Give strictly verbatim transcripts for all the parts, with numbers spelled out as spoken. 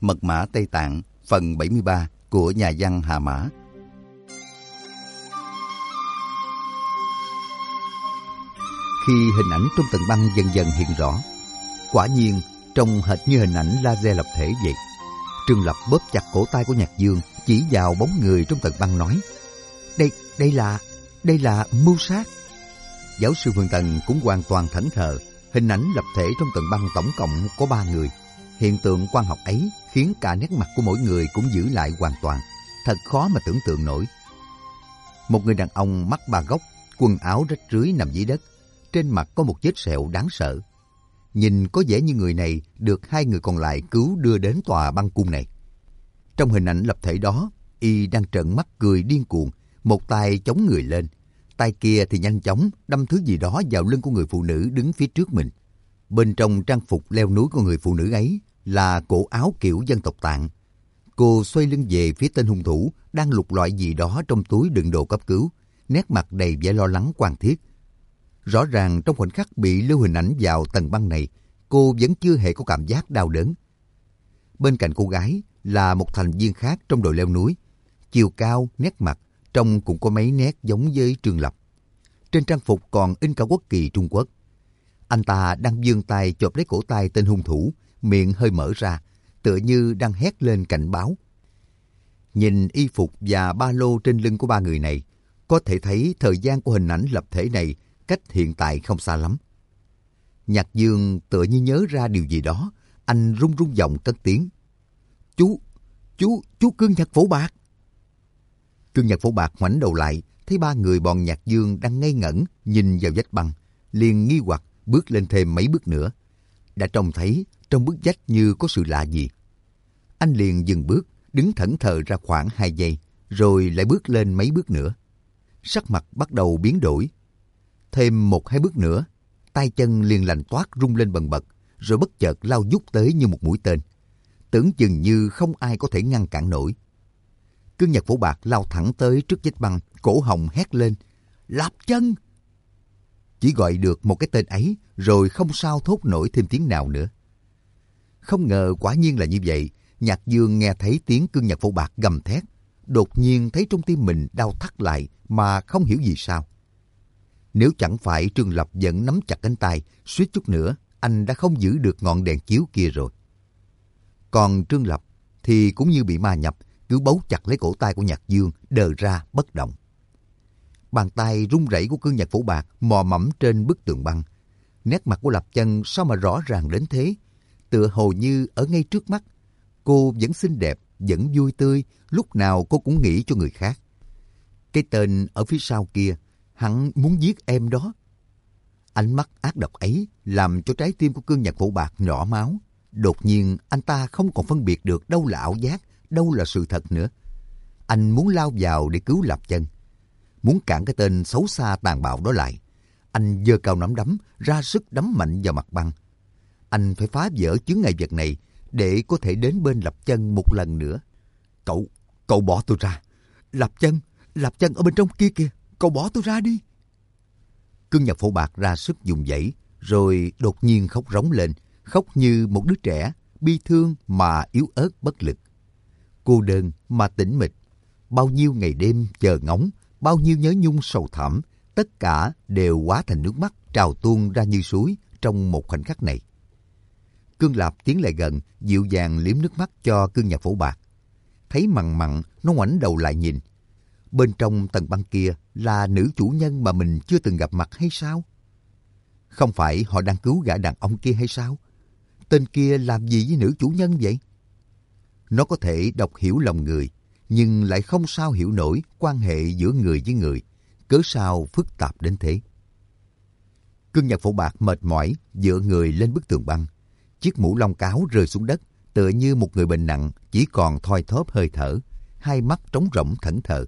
Mật mã Tây Tạng phần bảy mươi ba của nhà văn Hà Mã. Khi hình ảnh trong tầng băng dần dần hiện rõ, quả nhiên trông hệt như hình ảnh laser lập thể vậy. Trương Lập bóp chặt cổ tay của Nhạc Dương, chỉ vào bóng người trong tầng băng nói: Đây, đây là, đây là mưu sát. Giáo sư Phương Tần cũng hoàn toàn thẫn thờ. Hình ảnh lập thể trong tầng băng tổng cộng có ba người. Hiện tượng quang học ấy khiến cả nét mặt của mỗi người cũng giữ lại hoàn toàn. Thật khó mà tưởng tượng nổi. Một người đàn ông mắt ba góc, quần áo rách rưới nằm dưới đất. Trên mặt có một vết sẹo đáng sợ. Nhìn có vẻ như người này được hai người còn lại cứu đưa đến tòa băng cung này. Trong hình ảnh lập thể đó, y đang trợn mắt cười điên cuồng, một tay chống người lên, tay kia thì nhanh chóng đâm thứ gì đó vào lưng của người phụ nữ đứng phía trước mình. Bên trong trang phục leo núi của người phụ nữ ấy là cổ áo kiểu dân tộc Tạng. Cô xoay lưng về phía tên hung thủ đang lục lọi gì đó trong túi đựng đồ cấp cứu, nét mặt đầy vẻ lo lắng quan thiết. Rõ ràng trong khoảnh khắc bị lưu hình ảnh vào tầng băng này, cô vẫn chưa hề có cảm giác đau đớn. Bên cạnh cô gái là một thành viên khác trong đội leo núi. Chiều cao, nét mặt trông cũng có mấy nét giống với Trương Lập. Trên trang phục còn in cả quốc kỳ Trung Quốc. Anh ta đang giương tay chộp lấy cổ tay tên hung thủ, miệng hơi mở ra, tựa như đang hét lên cảnh báo. Nhìn y phục và ba lô trên lưng của ba người này, có thể thấy thời gian của hình ảnh lập thể này cách hiện tại không xa lắm. Nhạc Dương tựa như nhớ ra điều gì đó, anh run run giọng cất tiếng: Chú, chú, chú Cương Nhật Phổ Bạc. Cương Nhật Phổ Bạc ngoảnh đầu lại, thấy ba người bọn Nhạc Dương đang ngây ngẩn nhìn vào vách băng, liền nghi hoặc bước lên thêm mấy bước nữa. Đã trông thấy trong bức vách như có sự lạ gì. Anh liền dừng bước, đứng thẫn thờ ra khoảng hai giây, rồi lại bước lên mấy bước nữa. Sắc mặt bắt đầu biến đổi. Thêm một hai bước nữa, tay chân liền lạnh toát rung lên bần bật, rồi bất chợt lao vút tới như một mũi tên. Tưởng chừng như không ai có thể ngăn cản nổi. Cương Nhật Phổ Bạc lao thẳng tới trước vách băng, cổ họng hét lên: Lập Chân! Chỉ gọi được một cái tên ấy, rồi không sao thốt nổi thêm tiếng nào nữa. Không ngờ quả nhiên là như vậy. Nhạc Dương nghe thấy tiếng Cương Nhật Phổ Bạc gầm thét, đột nhiên thấy trong tim mình đau thắt lại mà không hiểu vì sao. Nếu chẳng phải Trương Lập vẫn nắm chặt cánh tay, suýt chút nữa anh đã không giữ được ngọn đèn chiếu kia rồi. Còn Trương Lập thì cũng như bị ma nhập, cứ bấu chặt lấy cổ tay của Nhạc Dương, đờ ra bất động. Bàn tay run rẩy của Cương Nhật Phổ Bạc mò mẫm trên bức tường băng. Nét mặt của Lập Chân sao mà rõ ràng đến thế, tựa hồ như ở ngay trước mắt. Cô vẫn xinh đẹp, vẫn vui tươi, lúc nào cô cũng nghĩ cho người khác. Cái tên ở phía sau kia, hắn muốn giết em đó. Ánh mắt ác độc ấy làm cho trái tim của Cương Nhật Phổ Bạc nhỏ máu. Đột nhiên anh ta không còn phân biệt được đâu là ảo giác, đâu là sự thật nữa. Anh muốn lao vào để cứu Lập Chân, muốn cản cái tên xấu xa tàn bạo đó lại. Anh giơ cao nắm đấm, ra sức đấm mạnh vào mặt băng. Anh phải phá vỡ chướng ngại vật này để có thể đến bên Lập Chân một lần nữa. Cậu, cậu bỏ tôi ra. Lập Chân, Lập Chân ở bên trong kia kìa, cậu bỏ tôi ra đi. Cương Nhật Phổ Bạc ra sức dùng dãy, rồi đột nhiên khóc rống lên, khóc như một đứa trẻ, bi thương mà yếu ớt bất lực. Cô đơn mà tĩnh mịch, bao nhiêu ngày đêm chờ ngóng, bao nhiêu nhớ nhung sầu thẳm, tất cả đều hóa thành nước mắt trào tuôn ra như suối trong một khoảnh khắc này. Cương Lập tiến lại gần, dịu dàng liếm nước mắt cho Cương Nhật Phổ Bạc. Thấy mằn mặn, nó ngoảnh đầu lại nhìn. Bên trong tầng băng kia là nữ chủ nhân mà mình chưa từng gặp mặt hay sao? Không phải họ đang cứu gã đàn ông kia hay sao? Tên kia làm gì với nữ chủ nhân vậy? Nó có thể đọc hiểu lòng người, nhưng lại không sao hiểu nổi quan hệ giữa người với người. Cớ sao phức tạp đến thế? Cương Nhật Phổ Bạc mệt mỏi dựa người lên bức tường băng. Chiếc mũ lông cáo rơi xuống đất, tựa như một người bệnh nặng chỉ còn thoi thóp hơi thở, hai mắt trống rỗng thẫn thờ.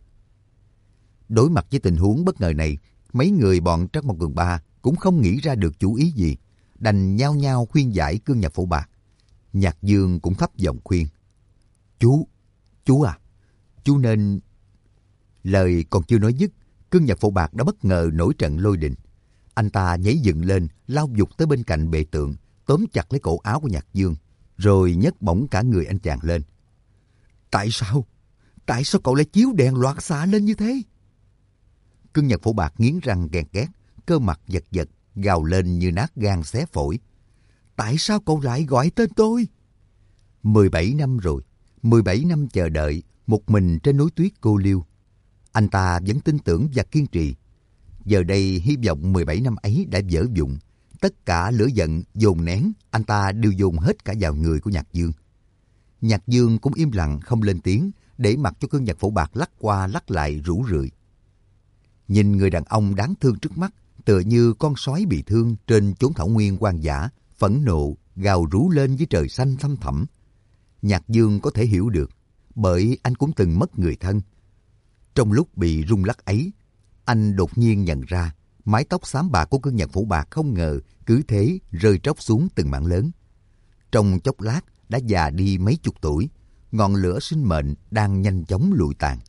Đối mặt với tình huống bất ngờ này, mấy người bọn Trắc Mộc Cường Ba cũng không nghĩ ra được chủ ý gì, đành nhao nhao khuyên giải Cương Nhật Phổ Bạc. Nhạc Dương cũng thấp giọng khuyên: Chú, chú à, chú nên... Lời còn chưa nói dứt, Cương Nhật Phổ Bạc đã bất ngờ nổi trận lôi đình. Anh ta nhảy dựng lên, lao vụt tới bên cạnh bệ tượng, tóm chặt lấy cổ áo của Nhạc Dương. rồi nhấc bổng cả người anh chàng lên. Tại sao? Tại sao cậu lại chiếu đèn loạt xạ lên như thế? Cương Nhật Phổ Bạc nghiến răng ghen ghét, cơ mặt giật giật, gào lên như nát gan xé phổi. Tại sao cậu lại gọi tên tôi? mười bảy năm rồi, mười bảy năm chờ đợi, một mình trên núi tuyết cô liêu. Anh ta vẫn tin tưởng và kiên trì. Giờ đây hy vọng mười bảy năm ấy đã vỡ vụn. Tất cả lửa giận dồn nén, anh ta đều dồn hết cả vào người của Nhạc Dương. Nhạc Dương cũng im lặng không lên tiếng, để mặc cho Cương Nhật Phổ Bạc lắc qua lắc lại rủ rượi. Nhìn người đàn ông đáng thương trước mắt, tựa như con sói bị thương trên chốn thảo nguyên hoang dã, phẫn nộ gào rú lên với trời xanh thăm thẳm. Nhạc Dương có thể hiểu được, bởi anh cũng từng mất người thân. Trong lúc bị rung lắc ấy, anh đột nhiên nhận ra mái tóc xám bạc của Cương Nhật Phổ Bạc không ngờ cứ thế rơi tróc xuống từng mảng lớn. Trong chốc lát đã già đi mấy chục tuổi, ngọn lửa sinh mệnh đang nhanh chóng lụi tàn.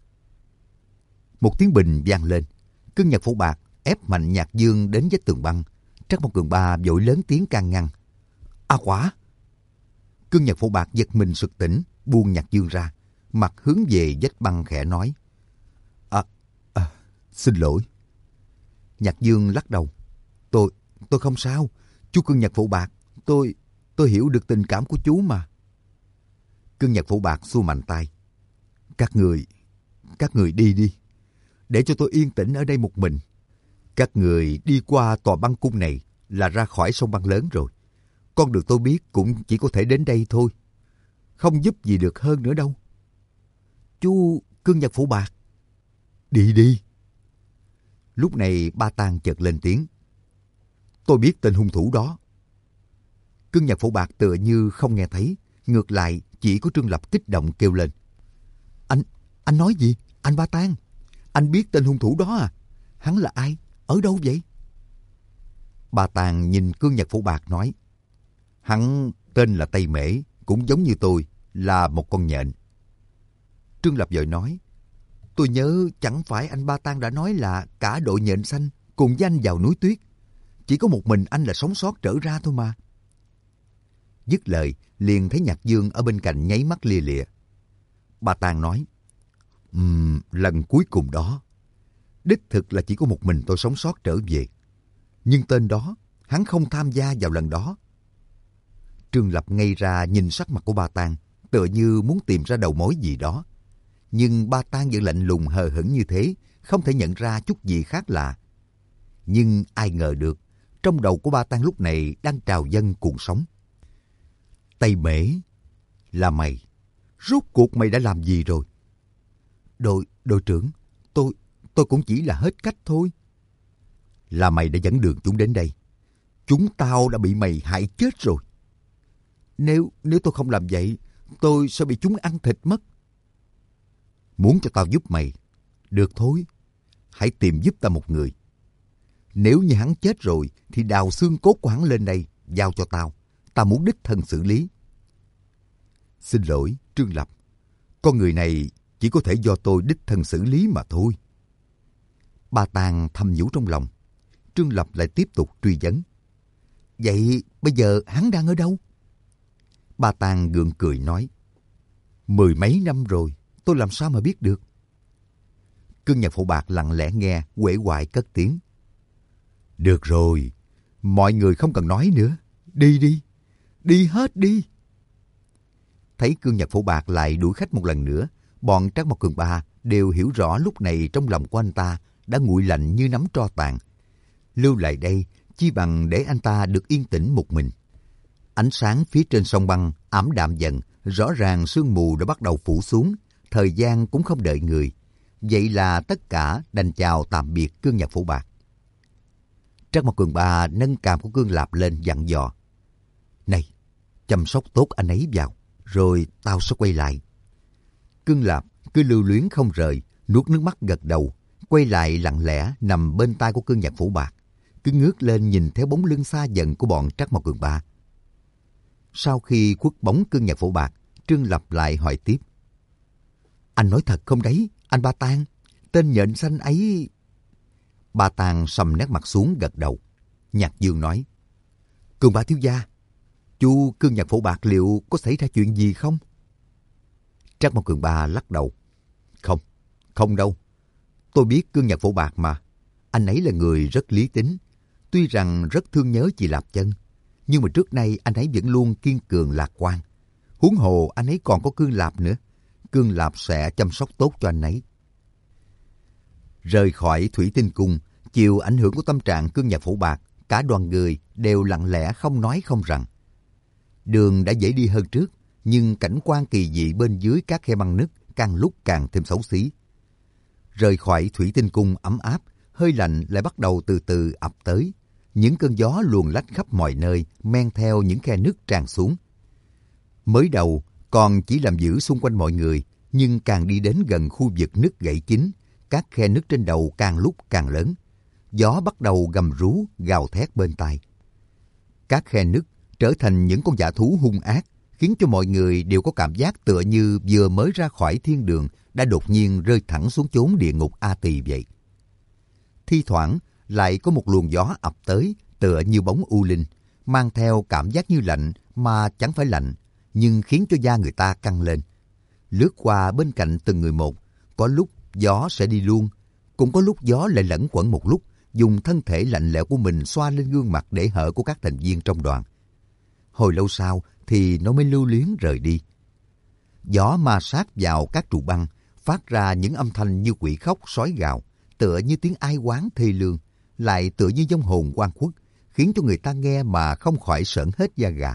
Một tiếng bình vang lên, Cương Nhật Phổ Bạc ép mạnh Nhạc Dương đến vách tường băng. Trắc Mộc Cường Ba vội lớn tiếng can ngăn. A Quả! Cương Nhật Phổ Bạc giật mình sực tỉnh, buông Nhạc Dương ra, mặt hướng về vách băng khẽ nói. À, à, xin lỗi. Nhạc Dương lắc đầu. Tôi, tôi không sao. Chú Cương Nhật Phổ Bạc, tôi, tôi hiểu được tình cảm của chú mà. Cương Nhật Phổ Bạc xua mạnh tay. Các người, các người đi đi. Để cho tôi yên tĩnh ở đây một mình. Các người đi qua tòa băng cung này là ra khỏi sông băng lớn rồi. Con đường tôi biết cũng chỉ có thể đến đây thôi. Không giúp gì được hơn nữa đâu. Chú Cương Nhật Phổ Bạc. Đi đi. Lúc này Ba Tang chợt lên tiếng. Tôi biết tên hung thủ đó. Cương Nhật Phổ Bạc tựa như không nghe thấy. Ngược lại chỉ có Trương Lập kích động kêu lên. Anh, anh nói gì? Anh Ba Tang, anh biết tên hung thủ đó à? Hắn là ai? Ở đâu vậy? Ba Tang nhìn Cương Nhật Phổ Bạc nói. Hắn tên là Tây Mễ, cũng giống như tôi, là một con nhện. Trương Lập vội nói. Tôi nhớ chẳng phải anh Ba Tang đã nói là cả đội nhện xanh cùng với anh vào núi tuyết. Chỉ có một mình anh là sống sót trở ra thôi mà. Dứt lời, liền thấy Nhạc Dương ở bên cạnh nháy mắt lia lịa. Ba Tang nói. Um, lần cuối cùng đó, đích thực là chỉ có một mình tôi sống sót trở về. Nhưng tên đó, hắn không tham gia vào lần đó. Trương Lập ngây ra nhìn sắc mặt của Ba Tang, tựa như muốn tìm ra đầu mối gì đó. Nhưng Ba Tang vẫn lạnh lùng hờ hững như thế, không thể nhận ra chút gì khác lạ. Nhưng ai ngờ được, trong đầu của Ba Tang lúc này đang trào dâng cuộn sóng. Tây Mễ, là mày. Rốt cuộc mày đã làm gì rồi? Đội, đội trưởng, tôi, tôi cũng chỉ là hết cách thôi. Là mày đã dẫn đường chúng đến đây. Chúng tao đã bị mày hại chết rồi. Nếu, nếu tôi không làm vậy, tôi sẽ bị chúng ăn thịt mất. Muốn cho tao giúp mày? Được thôi, hãy tìm giúp ta một người. Nếu như hắn chết rồi, thì đào xương cốt của hắn lên đây, giao cho tao. Ta muốn đích thân xử lý. Xin lỗi, Trương Lập. Con người này chỉ có thể do tôi đích thân xử lý mà thôi. Ba Tang thầm nhủ trong lòng. Trương Lập lại tiếp tục truy vấn. Vậy bây giờ hắn đang ở đâu? Ba Tang gượng cười nói. Mười mấy năm rồi, tôi làm sao mà biết được? Cương Nhật Phổ Bạc lặng lẽ nghe, uể oải cất tiếng. Được rồi, mọi người không cần nói nữa. Đi đi, đi hết đi. Thấy Cương Nhật Phổ Bạc lại đuổi khách một lần nữa, bọn Trắc Mộc Cường Ba đều hiểu rõ lúc này trong lòng của anh ta đã nguội lạnh như nắm tro tàn. Lưu lại đây, chi bằng để anh ta được yên tĩnh một mình. Ánh sáng phía trên sông băng ảm đạm dần, rõ ràng sương mù đã bắt đầu phủ xuống, thời gian cũng không đợi người. Vậy là tất cả đành chào tạm biệt Cương Nhật Phổ Bạc. Trắc Mộc Cường Ba nâng cằm của Cương Lạp lên dặn dò. Này, chăm sóc tốt anh ấy vào, rồi tao sẽ quay lại. Cương Lạp cứ lưu luyến không rời, nuốt nước mắt gật đầu, quay lại lặng lẽ nằm bên tai của Cương Nhật Phổ Bạc, cứ ngước lên nhìn theo bóng lưng xa dần của bọn Trắc Mộc Cường Ba. Sau khi khuất bóng Cương Nhật Phổ Bạc, Trương Lập lại hỏi tiếp. Anh nói thật không đấy, anh Ba Tang? Tên nhện xanh ấy... Ba Tang sầm nét mặt xuống gật đầu. Nhạc Dương nói. Cường Ba thiếu gia, Chu Cương Nhật Phổ Bạc liệu có xảy ra chuyện gì không? Trác Mộc Cường Ba lắc đầu. Không, không đâu. Tôi biết Cương Nhật Phổ Bạc mà. Anh ấy là người rất lý tính. Tuy rằng rất thương nhớ chị Lạp Chân, nhưng mà trước nay anh ấy vẫn luôn kiên cường lạc quan. Huống hồ anh ấy còn có Cương Lạp nữa. Cương Lạp sẽ chăm sóc tốt cho anh ấy. Rời khỏi Thủy Tinh Cung, chịu ảnh hưởng của tâm trạng Cương Nhật Phổ Bạc, cả đoàn người đều lặng lẽ không nói không rằng. Đường đã dễ đi hơn trước, nhưng cảnh quan kỳ dị bên dưới các khe băng nứt càng lúc càng thêm xấu xí. Rời khỏi Thủy Tinh Cung ấm áp, hơi lạnh lại bắt đầu từ từ ập tới. Những cơn gió luồn lách khắp mọi nơi, men theo những khe nứt tràn xuống. Mới đầu còn chỉ làm giữ xung quanh mọi người, nhưng càng đi đến gần khu vực nứt gãy chính, các khe nứt trên đầu càng lúc càng lớn. Gió bắt đầu gầm rú, gào thét bên tai. Các khe nứt trở thành những con dã thú hung ác, khiến cho mọi người đều có cảm giác tựa như vừa mới ra khỏi thiên đường đã đột nhiên rơi thẳng xuống chốn địa ngục A Tỳ vậy. Thi thoảng lại có một luồng gió ập tới, tựa như bóng u linh, mang theo cảm giác như lạnh mà chẳng phải lạnh, nhưng khiến cho da người ta căng lên. Lướt qua bên cạnh từng người một, có lúc gió sẽ đi luôn, cũng có lúc gió lại lẫn quẩn một lúc, dùng thân thể lạnh lẽo của mình xoa lên gương mặt để hở của các thành viên trong đoàn. Hồi lâu sau thì nó mới lưu luyến rời đi. Gió ma sát vào các trụ băng, phát ra những âm thanh như quỷ khóc sói gào, tựa như tiếng ai oán thê lương, lại tựa như vong hồn oan khuất, khiến cho người ta nghe mà không khỏi sởn hết da gà.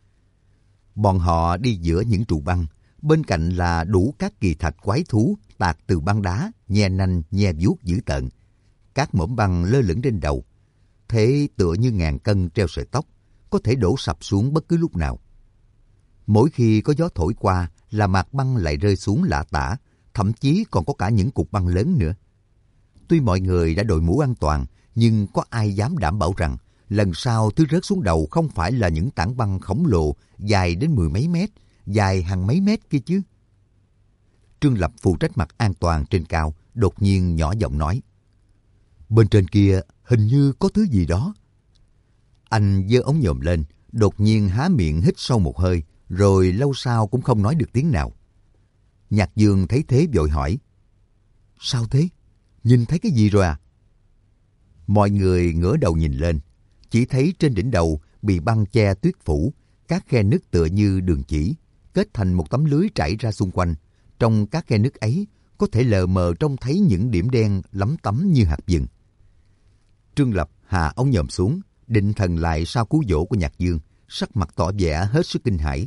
Bọn họ đi giữa những trụ băng, bên cạnh là đủ các kỳ thạch quái thú tạc từ băng đá, nhe nanh, nhe vuốt dữ tợn. Các mỏm băng lơ lửng trên đầu, thế tựa như ngàn cân treo sợi tóc, có thể đổ sập xuống bất cứ lúc nào. Mỗi khi có gió thổi qua là mạc băng lại rơi xuống lả tả, thậm chí còn có cả những cục băng lớn nữa. Tuy mọi người đã đội mũ an toàn, nhưng có ai dám đảm bảo rằng lần sau thứ rớt xuống đầu không phải là những tảng băng khổng lồ dài đến mười mấy mét, dài hàng mấy mét kia chứ? Trương Lập phụ trách mặt an toàn trên cao, đột nhiên nhỏ giọng nói. Bên trên kia hình như có thứ gì đó. Anh giơ ống nhòm lên, đột nhiên há miệng hít sâu một hơi, rồi lâu sau cũng không nói được tiếng nào. Nhạc Dương thấy thế vội hỏi. Sao thế? Nhìn thấy cái gì rồi à? Mọi người ngửa đầu nhìn lên, chỉ thấy trên đỉnh đầu bị băng che tuyết phủ, các khe nứt tựa như đường chỉ, kết thành một tấm lưới trải ra xung quanh. Trong các khe nứt ấy, có thể lờ mờ trông thấy những điểm đen lấm tấm như hạt vừng. Trương Lập hạ ống nhòm xuống, định thần lại sau cú dỗ của Nhạc Dương, sắc mặt tỏ vẻ hết sức kinh hãi.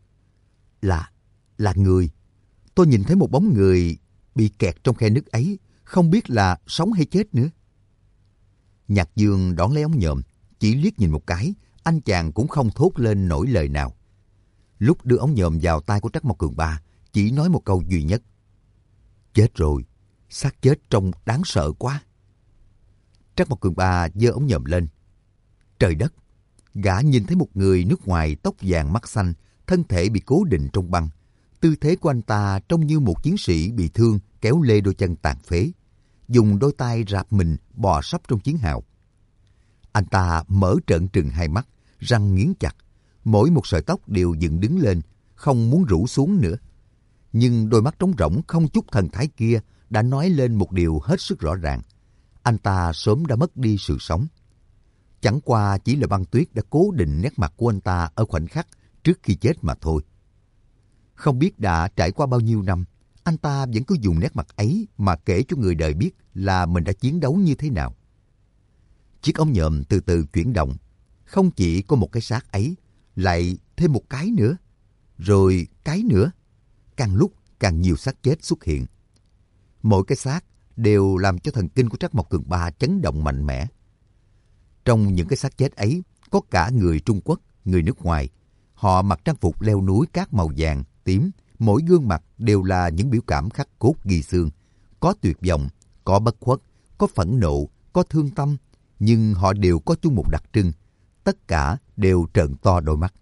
Là, là người. Tôi nhìn thấy một bóng người bị kẹt trong khe nứt ấy, không biết là sống hay chết nữa. Nhạc Dương đón lấy ống nhòm, chỉ liếc nhìn một cái, anh chàng cũng không thốt lên nổi lời nào. Lúc đưa ống nhòm vào tay của Trác Mộc Cường Ba, chỉ nói một câu duy nhất. Chết rồi, xác chết trông đáng sợ quá. Trác Mộc Cường Ba giơ ống nhòm lên. Trời đất! Gã nhìn thấy một người nước ngoài tóc vàng mắt xanh, thân thể bị cố định trong băng. Tư thế của anh ta trông như một chiến sĩ bị thương kéo lê đôi chân tàn phế, dùng đôi tay rạp mình bò sắp trong chiến hào. Anh ta mở trợn trừng hai mắt, răng nghiến chặt, mỗi một sợi tóc đều dựng đứng lên, không muốn rủ xuống nữa. Nhưng đôi mắt trống rỗng không chút thần thái kia đã nói lên một điều hết sức rõ ràng. Anh ta sớm đã mất đi sự sống. Chẳng qua chỉ là băng tuyết đã cố định nét mặt của anh ta ở khoảnh khắc trước khi chết mà thôi. Không biết đã trải qua bao nhiêu năm, anh ta vẫn cứ dùng nét mặt ấy mà kể cho người đời biết là mình đã chiến đấu như thế nào. Chiếc ống nhòm từ từ chuyển động. Không chỉ có một cái xác ấy, lại thêm một cái nữa, rồi cái nữa. Càng lúc càng nhiều xác chết xuất hiện. Mỗi cái xác đều làm cho thần kinh của Trác Mộc Cường Ba chấn động mạnh mẽ. Trong những cái xác chết ấy, có cả người Trung Quốc, người nước ngoài. Họ mặc trang phục leo núi các màu vàng, tím, mỗi gương mặt đều là những biểu cảm khắc cốt ghi xương. Có tuyệt vọng, có bất khuất, có phẫn nộ, có thương tâm, nhưng họ đều có chung một đặc trưng. Tất cả đều trợn to đôi mắt.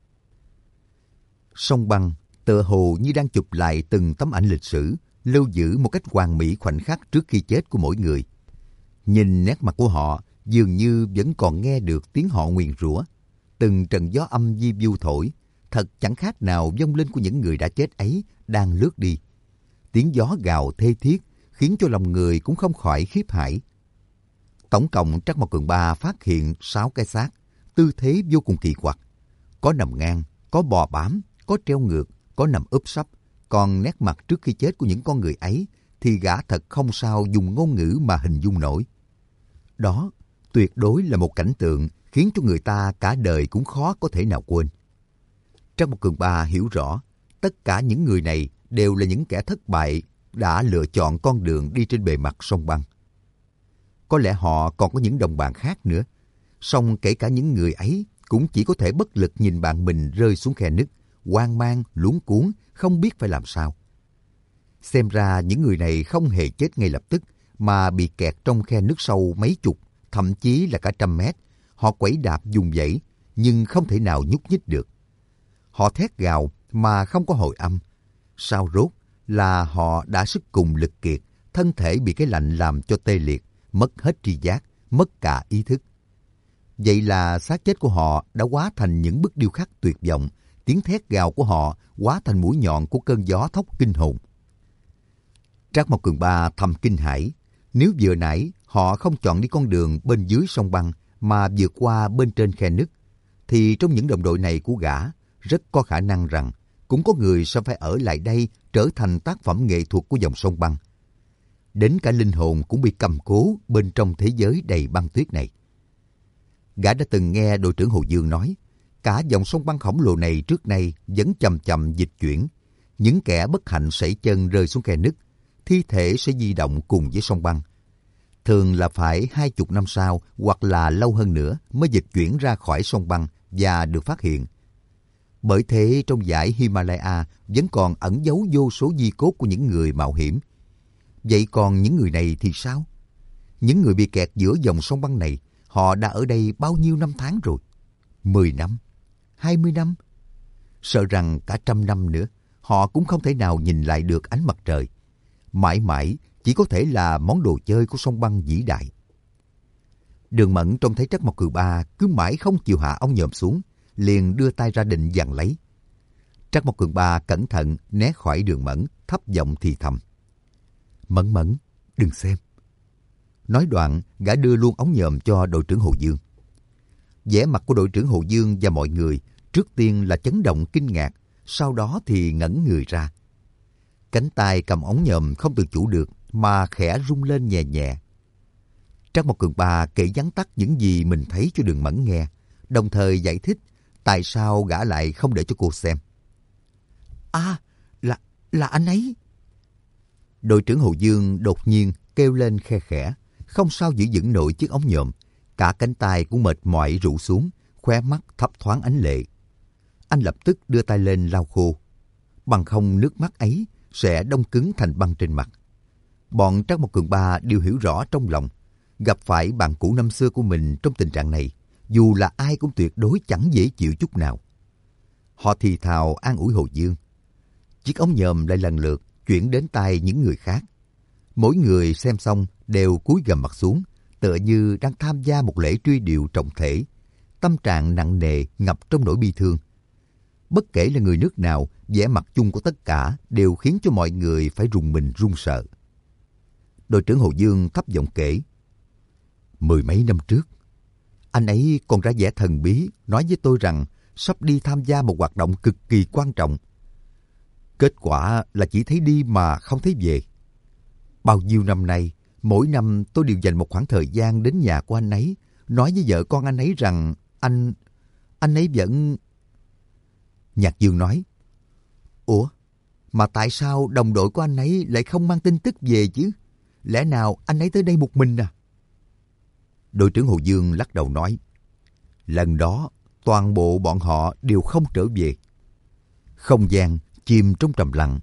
Sông băng tựa hồ như đang chụp lại từng tấm ảnh lịch sử, lưu giữ một cách hoàn mỹ khoảnh khắc trước khi chết của mỗi người. Nhìn nét mặt của họ, dường như vẫn còn nghe được tiếng họ nguyền rủa. Từng trận gió âm di vu thổi, thật chẳng khác nào vong linh của những người đã chết ấy đang lướt đi. Tiếng gió gào thê thiết khiến cho lòng người cũng không khỏi khiếp hãi. Tổng cộng Trắc Mộc Cường Ba phát hiện sáu cái xác, tư thế vô cùng kỳ quặc. Có nằm ngang, có bò bám, có treo ngược, có nằm úp sấp. Còn nét mặt trước khi chết của những con người ấy thì gã thật không sao dùng ngôn ngữ mà hình dung nổi. Đó tuyệt đối là một cảnh tượng khiến cho người ta cả đời cũng khó có thể nào quên. Trắc Mộc Cường Ba hiểu rõ, tất cả những người này đều là những kẻ thất bại đã lựa chọn con đường đi trên bề mặt sông băng. Có lẽ họ còn có những đồng bạn khác nữa, song kể cả những người ấy cũng chỉ có thể bất lực nhìn bạn mình rơi xuống khe nứt, hoang mang, luống cuống, không biết phải làm sao. Xem ra những người này không hề chết ngay lập tức, mà bị kẹt trong khe nước sâu mấy chục, thậm chí là cả trăm mét. Họ quẩy đạp vùng vẫy, nhưng không thể nào nhúc nhích được. Họ thét gào mà không có hồi âm. Sao rốt là họ đã sức cùng lực kiệt, thân thể bị cái lạnh làm cho tê liệt, mất hết tri giác, mất cả ý thức. Vậy là xác chết của họ đã hóa thành những bức điêu khắc tuyệt vọng, tiếng thét gào của họ hóa thành mũi nhọn của cơn gió thốc kinh hồn. Trác Mộc Cường Ba thầm kinh hãi, nếu vừa nãy họ không chọn đi con đường bên dưới sông băng mà vượt qua bên trên khe nứt, thì trong những đồng đội này của gã, rất có khả năng rằng cũng có người sẽ phải ở lại đây trở thành tác phẩm nghệ thuật của dòng sông băng. Đến cả linh hồn cũng bị cầm cố bên trong thế giới đầy băng tuyết này. Gã đã từng nghe đội trưởng Hồ Dương nói, cả dòng sông băng khổng lồ này trước nay vẫn chậm chậm dịch chuyển. Những kẻ bất hạnh sẩy chân rơi xuống khe nứt, thi thể sẽ di động cùng với sông băng. Thường là phải hai chục năm sau hoặc là lâu hơn nữa mới dịch chuyển ra khỏi sông băng và được phát hiện. Bởi thế trong dãy Himalaya vẫn còn ẩn giấu vô số di cốt của những người mạo hiểm. Vậy còn những người này thì sao? Những người bị kẹt giữa dòng sông băng này, họ đã ở đây bao nhiêu năm tháng rồi? Mười năm? Hai mươi năm? Sợ rằng cả trăm năm nữa, họ cũng không thể nào nhìn lại được ánh mặt trời. Mãi mãi chỉ có thể là món đồ chơi của sông băng vĩ đại. Đường Mẫn trông thấy Trắc Mộc Cường Ba cứ mãi không chịu hạ ống nhòm xuống, liền đưa tay ra định giằng lấy. Trắc Mộc Cường Ba cẩn thận né khỏi Đường Mẫn, thấp giọng thì thầm: "Mẫn Mẫn, đừng xem." Nói đoạn, gã đưa luôn ống nhòm cho đội trưởng Hồ Dương. Vẻ mặt của đội trưởng Hồ Dương và mọi người trước tiên là chấn động kinh ngạc, sau đó thì ngẩn người ra. Cánh tay cầm ống nhòm không tự chủ được mà khẽ rung lên nhẹ nhẹ. Trắc Mộc Cường Ba kể vắn tắt những gì mình thấy cho Đường Mẫn nghe, đồng thời giải thích tại sao gã lại không để cho cô xem. À, là, là anh ấy. Đội trưởng Hồ Dương đột nhiên kêu lên khe khẽ, không sao giữ vững nổi chiếc ống nhòm, cả cánh tay cũng mệt mỏi rũ xuống, khóe mắt thấp thoáng ánh lệ. Anh lập tức đưa tay lên lau khô, bằng không nước mắt ấy sẽ đông cứng thành băng trên mặt. Bọn Trắc Mộc Cường Ba đều hiểu rõ trong lòng, gặp phải bạn cũ năm xưa của mình trong tình trạng này, dù là ai cũng tuyệt đối chẳng dễ chịu chút nào. Họ thì thào an ủi Hồ Dương. Chiếc ống nhòm lại lần lượt chuyển đến tay những người khác. Mỗi người xem xong đều cúi gằm mặt xuống, tựa như đang tham gia một lễ truy điệu trọng thể, tâm trạng nặng nề ngập trong nỗi bi thương. Bất kể là người nước nào, vẻ mặt chung của tất cả đều khiến cho mọi người phải rùng mình run sợ. Đội trưởng Hồ Dương thấp giọng kể: Mười mấy năm trước, anh ấy còn ra vẻ thần bí nói với tôi rằng sắp đi tham gia một hoạt động cực kỳ quan trọng. Kết quả là chỉ thấy đi mà không thấy về. Bao nhiêu năm nay, mỗi năm tôi đều dành một khoảng thời gian đến nhà của anh ấy, nói với vợ con anh ấy rằng anh... anh ấy vẫn... Nhạc Dương nói: Ủa, mà tại sao đồng đội của anh ấy lại không mang tin tức về chứ? Lẽ nào anh ấy tới đây một mình à? Đội trưởng Hồ Dương lắc đầu nói: Lần đó, toàn bộ bọn họ đều không trở về. Không gian chìm trong trầm lặng.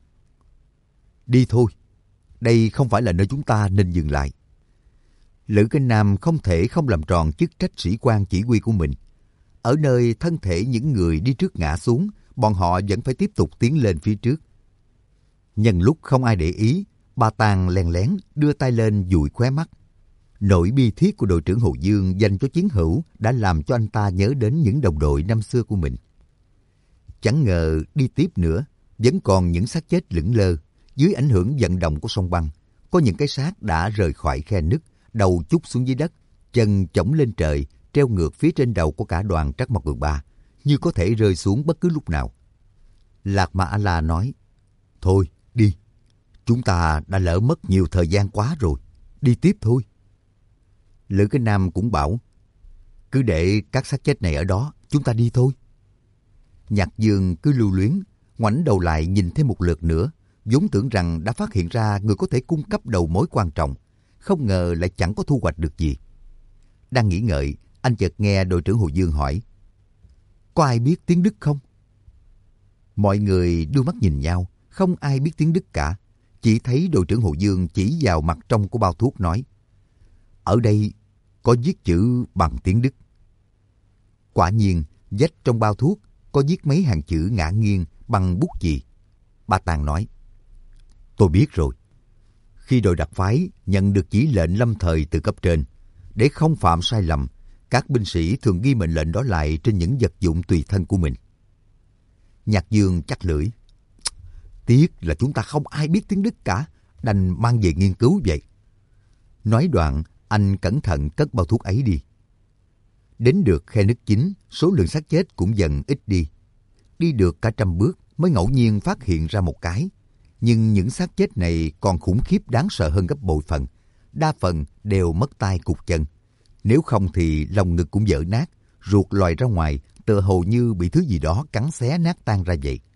Đi thôi, đây không phải là nơi chúng ta nên dừng lại. Lữ Kinh Nam không thể không làm tròn chức trách sĩ quan chỉ huy của mình. Ở nơi thân thể những người đi trước ngã xuống, bọn họ vẫn phải tiếp tục tiến lên phía trước. Nhân lúc không ai để ý, Ba Tàng lén lén đưa tay lên dụi khóe mắt. Nỗi bi thiết của đội trưởng Hồ Dương dành cho chiến hữu đã làm cho anh ta nhớ đến những đồng đội năm xưa của mình. Chẳng ngờ đi tiếp nữa, vẫn còn những xác chết lững lơ. Dưới ảnh hưởng vận động của sông băng, có những cái xác đã rời khỏi khe nứt, đầu chúc xuống dưới đất, chân chổng lên trời, treo ngược phía trên đầu của cả đoàn Trắc Mộc Cường Ba, như có thể rơi xuống bất cứ lúc nào. Lạc Ma A-la nói, thôi đi, chúng ta đã lỡ mất nhiều thời gian quá rồi, đi tiếp thôi. Lữ Cái Nam cũng bảo, cứ để các xác chết này ở đó, chúng ta đi thôi. Nhạc Dương cứ lưu luyến, ngoảnh đầu lại nhìn thêm một lượt nữa, vốn tưởng rằng đã phát hiện ra người có thể cung cấp đầu mối quan trọng, không ngờ lại chẳng có thu hoạch được gì. Đang nghĩ ngợi, anh chợt nghe đội trưởng Hồ Dương hỏi, có ai biết tiếng Đức không? Mọi người đưa mắt nhìn nhau, không ai biết tiếng Đức cả. Chỉ thấy đội trưởng Hồ Dương chỉ vào mặt trong của bao thuốc nói, ở đây có viết chữ bằng tiếng Đức. Quả nhiên, vách trong bao thuốc có viết mấy hàng chữ ngả nghiêng bằng bút chì. Ba Tàng nói, tôi biết rồi. Khi đội đặc phái nhận được chỉ lệnh lâm thời từ cấp trên, để không phạm sai lầm, các binh sĩ thường ghi mệnh lệnh đó lại trên những vật dụng tùy thân của mình. Nhạc Dương chắc lưỡi, tiếc là chúng ta không ai biết tiếng Đức cả, đành mang về nghiên cứu vậy. Nói đoạn, anh cẩn thận cất bao thuốc ấy đi. Đến được khe nứt chính, số lượng xác chết cũng dần ít đi. Đi được cả trăm bước mới ngẫu nhiên phát hiện ra một cái. Nhưng những xác chết này còn khủng khiếp đáng sợ hơn gấp bội phần. Đa phần đều mất tay cụt chân. Nếu không thì lòng ngực cũng vỡ nát, ruột lòi ra ngoài, tựa hồ như bị thứ gì đó cắn xé nát tan ra vậy.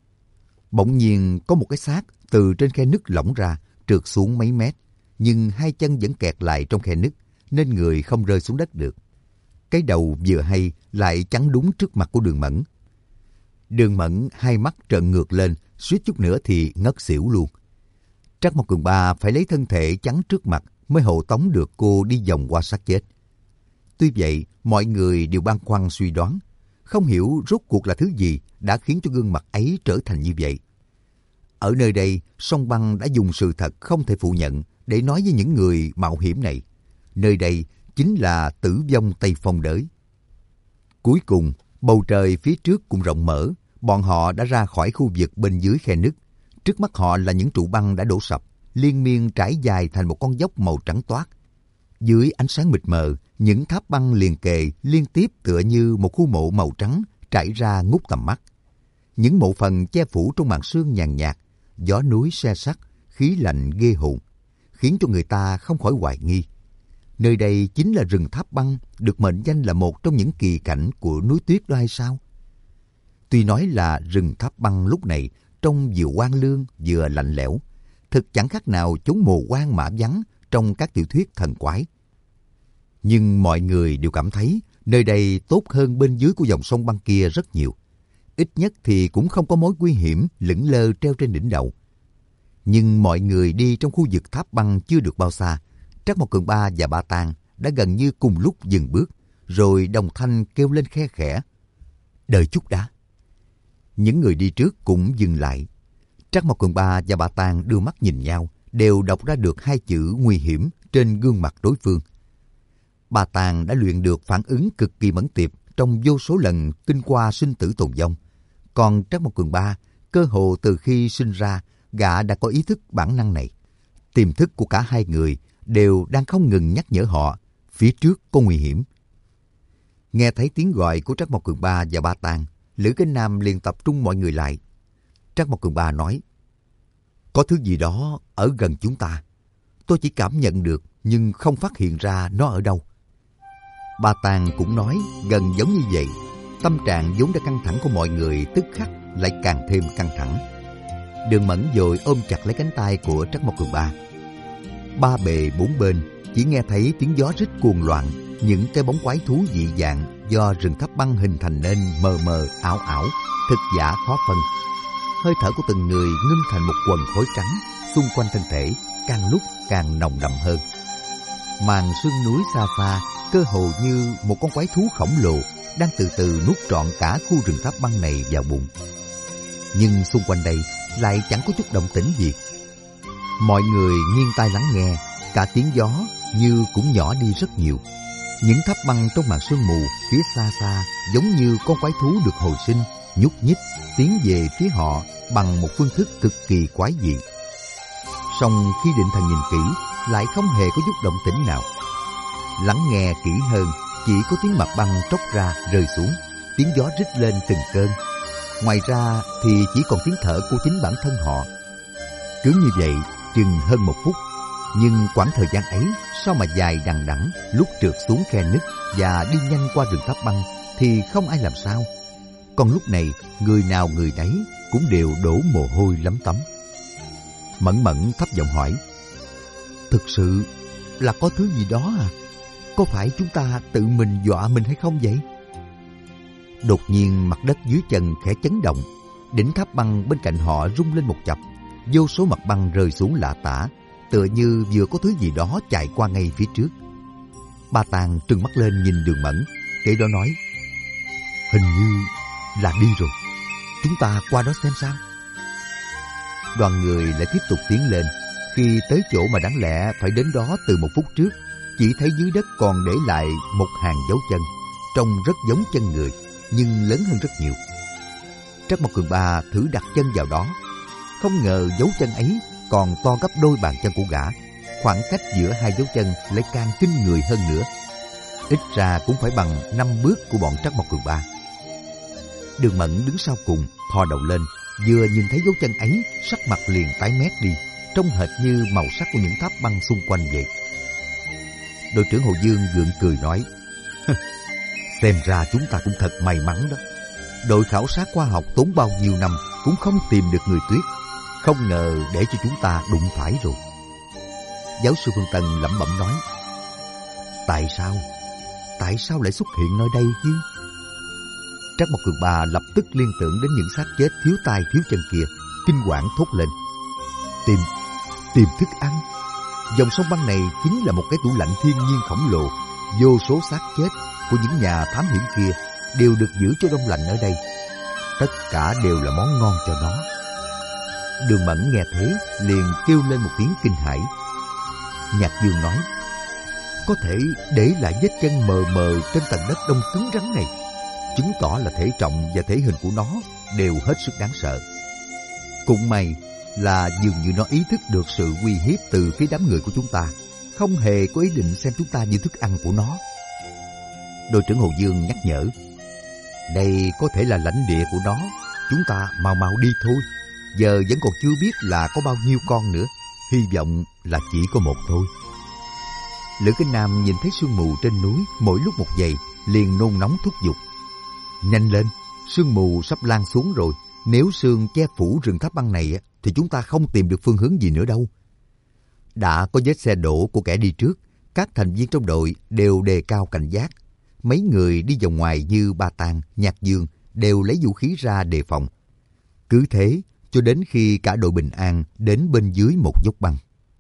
Bỗng nhiên có một cái xác từ trên khe nứt lỏng ra, trượt xuống mấy mét, nhưng hai chân vẫn kẹt lại trong khe nứt, nên người không rơi xuống đất được. Cái đầu vừa hay lại chắn đúng trước mặt của Đường Mẫn. Đường Mẫn hai mắt trợn ngược lên, suýt chút nữa thì ngất xỉu luôn. Trắc Mộc Cường Ba phải lấy thân thể chắn trước mặt mới hộ tống được cô đi vòng qua xác chết. Tuy vậy, mọi người đều băn khoăn suy đoán, không hiểu rốt cuộc là thứ gì đã khiến cho gương mặt ấy trở thành như vậy. Ở nơi đây, Sông Băng đã dùng sự thật không thể phủ nhận để nói với những người mạo hiểm này. Nơi đây chính là tử vong Tây Phong Đới. Cuối cùng, bầu trời phía trước cũng rộng mở, bọn họ đã ra khỏi khu vực bên dưới khe nứt. Trước mắt họ là những trụ băng đã đổ sập, liên miên trải dài thành một con dốc màu trắng toát. Dưới ánh sáng mịt mờ, những tháp băng liền kề liên tiếp tựa như một khu mộ màu trắng trải ra ngút tầm mắt. Những mộ phần che phủ trong màn sương nhàn nhạt, gió núi se sắt, khí lạnh ghê hồn, khiến cho người ta không khỏi hoài nghi. Nơi đây chính là rừng tháp băng, được mệnh danh là một trong những kỳ cảnh của núi tuyết đó hay sao? Tuy nói là rừng tháp băng lúc này trông vừa hoang lương vừa lạnh lẽo, thực chẳng khác nào chốn mồ hoang mã vắng trong các tiểu thuyết thần quái. Nhưng mọi người đều cảm thấy nơi đây tốt hơn bên dưới của dòng sông băng kia rất nhiều. Ít nhất thì cũng không có mối nguy hiểm lững lơ treo trên đỉnh đầu. Nhưng mọi người đi trong khu vực tháp băng chưa được bao xa, Trắc Mộc Cường Ba và Ba Tàng đã gần như cùng lúc dừng bước, rồi đồng thanh kêu lên khe khẽ, đợi chút đã. Những người đi trước cũng dừng lại. Trắc Mộc Cường Ba và Ba Tàng đưa mắt nhìn nhau, đều đọc ra được hai chữ nguy hiểm trên gương mặt đối phương. Ba Tàng đã luyện được phản ứng cực kỳ mẫn tiệp trong vô số lần kinh qua sinh tử tồn vong. Còn Trắc Mộc Cường Ba, cơ hồ từ khi sinh ra, gã đã có ý thức bản năng này. Tiềm thức của cả hai người đều đang không ngừng nhắc nhở họ, phía trước có nguy hiểm. Nghe thấy tiếng gọi của Trắc Mộc Cường Ba và Ba Tàng, Lữ Cái Nam liền tập trung mọi người lại. Trắc Mộc Cường Ba nói, có thứ gì đó ở gần chúng ta. Tôi chỉ cảm nhận được, nhưng không phát hiện ra nó ở đâu. Ba Tàng cũng nói gần giống như vậy. Tâm trạng vốn đã căng thẳng của mọi người tức khắc lại càng thêm căng thẳng. Đường Mẫn vội ôm chặt lấy cánh tay của Trắc Mộc Cường Ba. Ba bề bốn bên chỉ nghe thấy tiếng gió rít cuồng loạn, những cái bóng quái thú dị dạng do rừng tháp băng hình thành nên mờ mờ ảo ảo, thực giả khó phân. Hơi thở của từng người ngưng thành một quần khói trắng xung quanh thân thể, càng lúc càng nồng đậm hơn. Màn sương núi xa xa cơ hồ như một con quái thú khổng lồ đang từ từ nuốt trọn cả khu rừng tháp băng này vào bụng. Nhưng xung quanh đây lại chẳng có chút động tĩnh gì. Mọi người nghiêng tai lắng nghe, cả tiếng gió như cũng nhỏ đi rất nhiều. Những tháp băng trong màn sương mù phía xa xa giống như con quái thú được hồi sinh, nhúc nhích, tiến về phía họ bằng một phương thức cực kỳ quái dị. Song khi định thần nhìn kỹ, lại không hề có chút động tĩnh nào. Lắng nghe kỹ hơn, chỉ có tiếng mặt băng tróc ra rơi xuống, tiếng gió rít lên từng cơn. Ngoài ra thì chỉ còn tiếng thở của chính bản thân họ. Cứ như vậy, chừng hơn một phút, nhưng quãng thời gian ấy sao mà dài đằng đẵng, lúc trượt xuống khe nứt và đi nhanh qua rừng tháp băng thì không ai làm sao. Còn lúc này, người nào người nấy cũng đều đổ mồ hôi lấm tấm. Mẫn Mẫn thấp giọng hỏi: thực sự là có thứ gì đó à? Có phải chúng ta tự mình dọa mình hay không vậy? Đột nhiên mặt đất dưới chân khẽ chấn động, đỉnh tháp băng bên cạnh họ rung lên một chập, vô số mặt băng rơi xuống lạ tả, tựa như vừa có thứ gì đó chạy qua ngay phía trước. Ba Tàng trừng mắt lên nhìn Đường Mẫn, kể đó nói: hình như là đi rồi, chúng ta qua đó xem sao. Đoàn người lại tiếp tục tiến lên. Khi tới chỗ mà đáng lẽ phải đến đó từ một phút trước, chỉ thấy dưới đất còn để lại một hàng dấu chân, trông rất giống chân người, nhưng lớn hơn rất nhiều. Trắc Mộc Cường Ba thử đặt chân vào đó, không ngờ dấu chân ấy còn to gấp đôi bàn chân của gã. Khoảng cách giữa hai dấu chân lại càng kinh người hơn nữa, ít ra cũng phải bằng năm bước của bọn Trắc Mộc Cường Ba. Đường Mẫn đứng sau cùng, thò đầu lên, vừa nhìn thấy dấu chân ấy, sắc mặt liền tái mét đi, trông hệt như màu sắc của những tháp băng xung quanh vậy. Đội trưởng Hồ Dương gượng cười nói: xem ra chúng ta cũng thật may mắn đó. Đội khảo sát khoa học tốn bao nhiêu năm cũng không tìm được người tuyết, không ngờ để cho chúng ta đụng phải rồi. Giáo sư Phương Tân lẩm bẩm nói: tại sao? Tại sao lại xuất hiện nơi đây chứ? Trắc Mộc Cường Ba lập tức liên tưởng đến những xác chết thiếu tay thiếu chân kia, kinh quản thốt lên: Tìm, tìm thức ăn. Dòng sông băng này chính là một cái tủ lạnh thiên nhiên khổng lồ. Vô số xác chết của những nhà thám hiểm kia đều được giữ cho đông lạnh ở đây. Tất cả đều là món ngon cho nó. Đường Mẫn nghe thế liền kêu lên một tiếng kinh hãi. Nhạc Dương nói: có thể để lại vết chân mờ mờ trên tầng đất đông cứng rắn này, chứng tỏ là thể trọng và thể hình của nó đều hết sức đáng sợ. Cũng may là dường như nó ý thức được sự uy hiếp từ phía đám người của chúng ta, không hề có ý định xem chúng ta như thức ăn của nó. Đội trưởng Hồ Dương nhắc nhở: đây có thể là lãnh địa của nó, chúng ta mau mau đi thôi. Giờ vẫn còn chưa biết là có bao nhiêu con nữa, hy vọng là chỉ có một thôi. Lữ Kinh Nam nhìn thấy sương mù trên núi mỗi lúc một dày, liền nôn nóng thúc giục: nhanh lên, sương mù sắp lan xuống rồi. Nếu sương che phủ rừng tháp băng này thì chúng ta không tìm được phương hướng gì nữa đâu. Đã có vết xe đổ của kẻ đi trước, các thành viên trong đội đều đề cao cảnh giác. Mấy người đi vào ngoài như Ba Tàng, Nhạc Dương đều lấy vũ khí ra đề phòng. Cứ thế cho đến khi cả đội bình an đến bên dưới một dốc băng.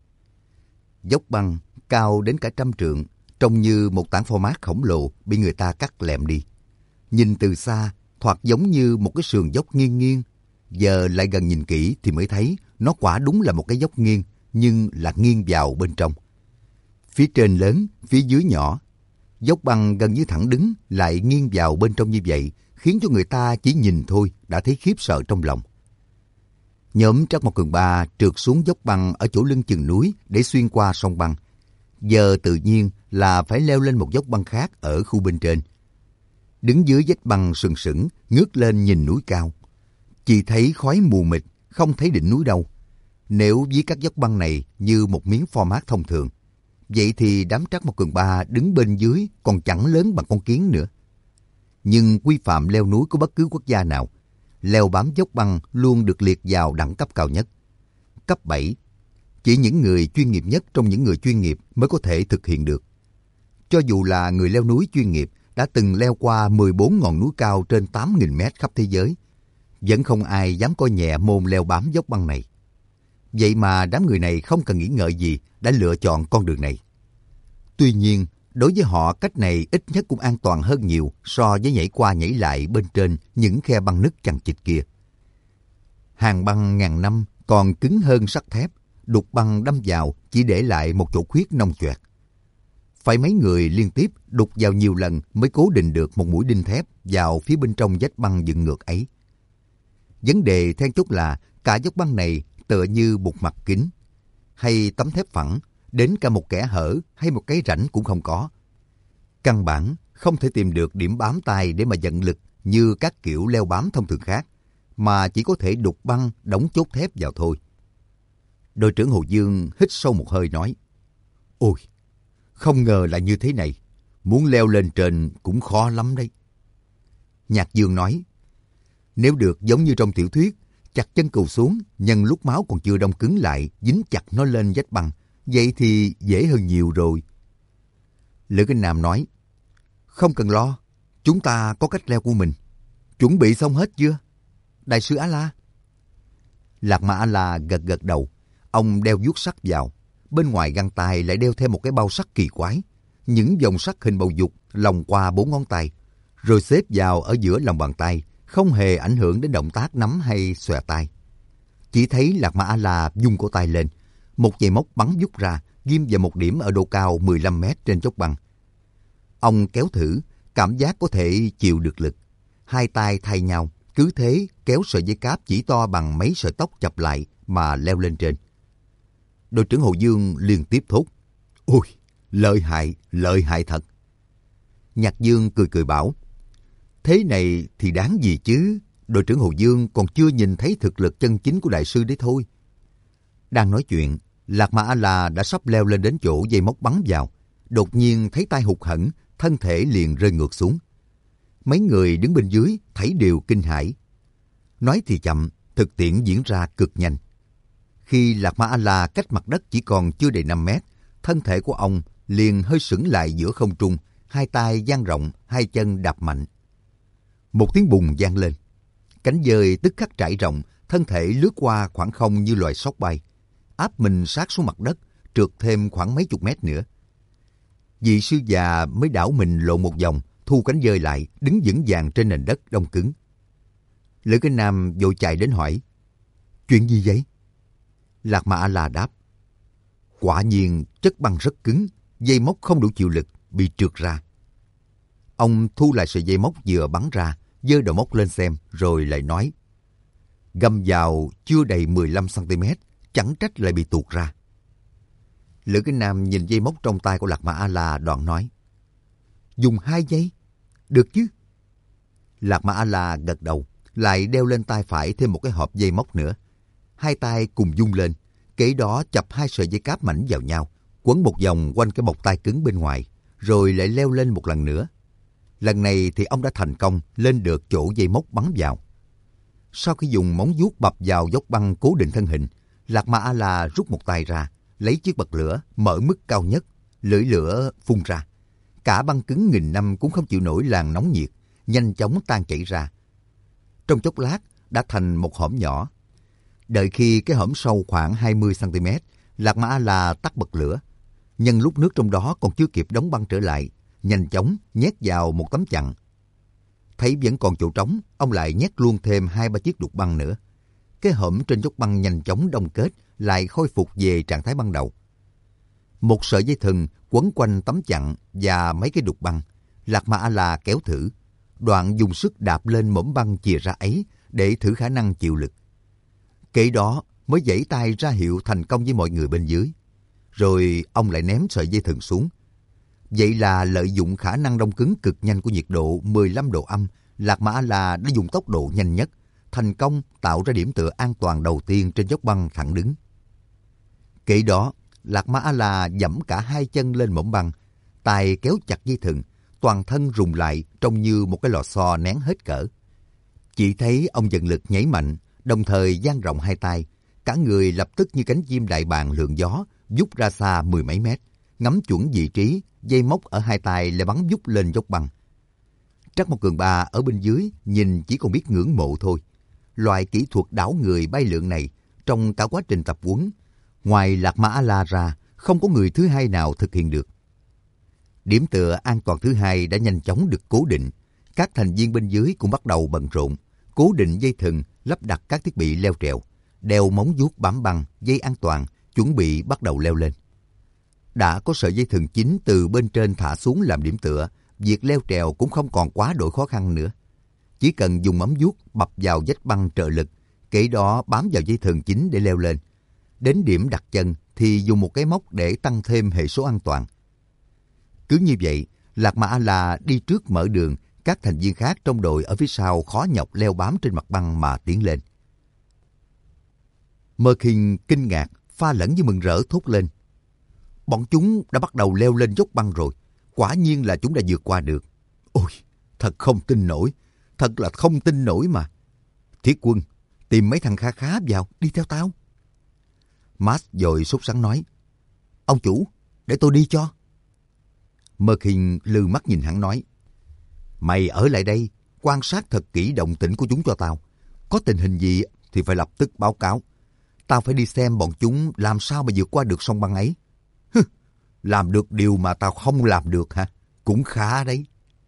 Dốc băng cao đến cả trăm trượng, trông như một tảng phô mát khổng lồ bị người ta cắt lẹm đi. Nhìn từ xa, thoạt giống như một cái sườn dốc nghiêng nghiêng. Giờ lại gần nhìn kỹ thì mới thấy nó quả đúng là một cái dốc nghiêng, nhưng là nghiêng vào bên trong. Phía trên lớn, phía dưới nhỏ. Dốc băng gần như thẳng đứng lại nghiêng vào bên trong như vậy, khiến cho người ta chỉ nhìn thôi đã thấy khiếp sợ trong lòng. Nhóm Trắc Mộc Cường Ba trượt xuống dốc băng ở chỗ lưng chừng núi để xuyên qua sông băng. Giờ tự nhiên là phải leo lên một dốc băng khác ở khu bên trên. Đứng dưới vách băng sừng sững, ngước lên nhìn núi cao. Chỉ thấy khói mù mịt, không thấy đỉnh núi đâu. Nếu ví các dốc băng này như một miếng format thông thường, vậy thì đám Trắc Mộc Cường Ba đứng bên dưới còn chẳng lớn bằng con kiến nữa. Nhưng quy phạm leo núi của bất cứ quốc gia nào, leo bám dốc băng luôn được liệt vào đẳng cấp cao nhất. Cấp bảy, chỉ những người chuyên nghiệp nhất trong những người chuyên nghiệp mới có thể thực hiện được. Cho dù là người leo núi chuyên nghiệp đã từng leo qua mười bốn ngọn núi cao trên tám nghìn mét khắp thế giới, vẫn không ai dám coi nhẹ môn leo bám dốc băng này. Vậy mà đám người này không cần nghĩ ngợi gì đã lựa chọn con đường này. Tuy nhiên, đối với họ cách này ít nhất cũng an toàn hơn nhiều so với nhảy qua nhảy lại bên trên những khe băng nứt chằng chịt kia. Hàng băng ngàn năm còn cứng hơn sắt thép, đục băng đâm vào chỉ để lại một chỗ khuyết nông choẹt. Phải mấy người liên tiếp đục vào nhiều lần mới cố định được một mũi đinh thép vào phía bên trong vách băng dựng ngược ấy. Vấn đề then chốt là cả dốc băng này tựa như một mặt kính, hay tấm thép phẳng, đến cả một kẽ hở hay một cái rãnh cũng không có. Căn bản không thể tìm được điểm bám tay để mà dẫn lực như các kiểu leo bám thông thường khác, mà chỉ có thể đục băng đóng chốt thép vào thôi. Đội trưởng Hồ Dương hít sâu một hơi nói, ôi, không ngờ là như thế này, muốn leo lên trên cũng khó lắm đấy. Nhạc Dương nói, nếu được giống như trong tiểu thuyết, chặt chân cừu xuống, nhân lúc máu còn chưa đông cứng lại, dính chặt nó lên vách băng, vậy thì dễ hơn nhiều rồi. Lữ Kinh Nam nói, không cần lo, chúng ta có cách leo của mình. Chuẩn bị xong hết chưa, đại sư A-la? Lạc Ma A-la gật gật đầu. Ông đeo vuốt sắt vào, bên ngoài găng tay lại đeo thêm một cái bao sắt kỳ quái, những vòng sắt hình bầu dục lòng qua bốn ngón tay, rồi xếp vào ở giữa lòng bàn tay, không hề ảnh hưởng đến động tác nắm hay xòe tay. Chỉ thấy Lạc Ma A-la vung cổ tay lên, một dây móc bắn vút ra, ghim vào một điểm ở độ cao mười lăm mét trên chốt băng. Ông kéo thử, cảm giác có thể chịu được lực. Hai tay thay nhau, cứ thế kéo sợi dây cáp chỉ to bằng mấy sợi tóc chập lại mà leo lên trên. Đội trưởng Hồ Dương liên tiếp thốt, ôi, lợi hại, lợi hại thật. Nhạc Dương cười cười bảo, thế này thì đáng gì chứ, đội trưởng Hồ Dương còn chưa nhìn thấy thực lực chân chính của đại sư đấy thôi. Đang nói chuyện, Lạc Ma A-la đã sắp leo lên đến chỗ dây móc bắn vào, đột nhiên thấy tay hụt hẫng, thân thể liền rơi ngược xuống. Mấy người đứng bên dưới thấy đều kinh hãi. Nói thì chậm, thực tiễn diễn ra cực nhanh. Khi Lạc Ma A-la cách mặt đất chỉ còn chưa đầy năm mét, thân thể của ông liền hơi sững lại giữa không trung, hai tay dang rộng, hai chân đạp mạnh. Một tiếng bùng vang lên, cánh dơi tức khắc trải rộng, thân thể lướt qua khoảng không như loài sóc bay, áp mình sát xuống mặt đất, trượt thêm khoảng mấy chục mét nữa. Vị sư già mới đảo mình lộn một vòng, thu cánh dơi lại, đứng vững vàng trên nền đất đông cứng. Lữ Kinh Nam vội chạy đến hỏi, chuyện gì vậy? Lạc Ma A-la đáp, quả nhiên chất băng rất cứng, dây móc không đủ chịu lực, bị trượt ra. Ông thu lại sợi dây móc vừa bắn ra, giơ đầu móc lên xem, rồi lại nói, găm vào chưa đầy mười lăm xăng ti mét, chẳng trách lại bị tuột ra. Lữ Kinh Nam nhìn dây móc trong tay của Lạc Ma A-la, đoạn nói, dùng hai dây, được chứ? Lạc Ma A-la gật đầu, lại đeo lên tay phải thêm một cái hộp dây móc nữa. Hai tay cùng vung lên, kế đó chập hai sợi dây cáp mảnh vào nhau, quấn một vòng quanh cái bọc tay cứng bên ngoài, rồi lại leo lên một lần nữa. Lần này thì ông đã thành công lên được chỗ dây móc bắn vào. Sau khi dùng móng vuốt bập vào dốc băng cố định thân hình, Lạc Ma A-la rút một tay ra, lấy chiếc bật lửa mở mức cao nhất, lưỡi lửa phun ra. Cả băng cứng nghìn năm cũng không chịu nổi làn nóng nhiệt, nhanh chóng tan chảy ra. Trong chốc lát đã thành một hõm nhỏ. Đợi khi cái hõm sâu khoảng hai mươi xăng ti mét, Lạc Ma A-la tắt bật lửa. Nhân lúc nước trong đó còn chưa kịp đóng băng trở lại, nhanh chóng nhét vào một tấm chặn. Thấy vẫn còn chỗ trống, ông lại nhét luôn thêm hai ba chiếc đục băng nữa. Cái hõm trên dốc băng nhanh chóng đông kết, lại khôi phục về trạng thái ban đầu. Một sợi dây thừng quấn quanh tấm chặn và mấy cái đục băng. Lạc Ma A-la kéo thử, đoạn dùng sức đạp lên mỏm băng chìa ra ấy để thử khả năng chịu lực. Kế đó mới giãy tay ra hiệu thành công với mọi người bên dưới. Rồi ông lại ném sợi dây thừng xuống. Vậy là lợi dụng khả năng đông cứng cực nhanh của nhiệt độ mười lăm độ âm, Lạc Ma A-la đã dùng tốc độ nhanh nhất, thành công tạo ra điểm tựa an toàn đầu tiên trên dốc băng thẳng đứng. Kế đó, Lạc Ma A-la giẫm cả hai chân lên mỏm băng, tay kéo chặt dây thừng, toàn thân rùng lại trông như một cái lò xo nén hết cỡ. Chỉ thấy ông dần lực nhảy mạnh, đồng thời dang rộng hai tay, cả người lập tức như cánh chim đại bàng lượn gió, vút ra xa mười mấy mét, ngắm chuẩn vị trí, dây móc ở hai tay lại bắn vút lên dốc băng. Trắc Mộc Cường Ba ở bên dưới nhìn chỉ còn biết ngưỡng mộ thôi. Loại kỹ thuật đảo người bay lượn này, trong cả quá trình tập huấn, ngoài Lạc Ma A-la ra, không có người thứ hai nào thực hiện được. Điểm tựa an toàn thứ hai đã nhanh chóng được cố định. Các thành viên bên dưới cũng bắt đầu bận rộn, cố định dây thừng, lắp đặt các thiết bị leo trèo, đeo móng vuốt bám băng, dây an toàn, chuẩn bị bắt đầu leo lên. Đã có sợi dây thừng chính từ bên trên thả xuống làm điểm tựa, việc leo trèo cũng không còn quá độ khó khăn nữa. Chỉ cần dùng móng vuốt bập vào vách băng trợ lực, kể đó bám vào dây thừng chính để leo lên. Đến điểm đặt chân thì dùng một cái móc để tăng thêm hệ số an toàn. Cứ như vậy, Lạc Mà A-la đi trước mở đường, các thành viên khác trong đội ở phía sau khó nhọc leo bám trên mặt băng mà tiến lên. Mơ Khinh kinh ngạc, pha lẫn với mừng rỡ thốt lên. Bọn chúng đã bắt đầu leo lên dốc băng rồi, quả nhiên là chúng đã vượt qua được. Ôi, thật không tin nổi, thật là không tin nổi mà. Thiết Quân, tìm mấy thằng khá khá vào, đi theo tao. Max vội sốt sắng nói, ông chủ, để tôi đi cho. Mơ Khinh lừ mắt nhìn hắn nói, mày ở lại đây, quan sát thật kỹ động tĩnh của chúng cho tao. Có tình hình gì thì phải lập tức báo cáo. Tao phải đi xem bọn chúng làm sao mà vượt qua được sông băng ấy. Hừ, làm được điều mà tao không làm được hả? Cũng khá đấy.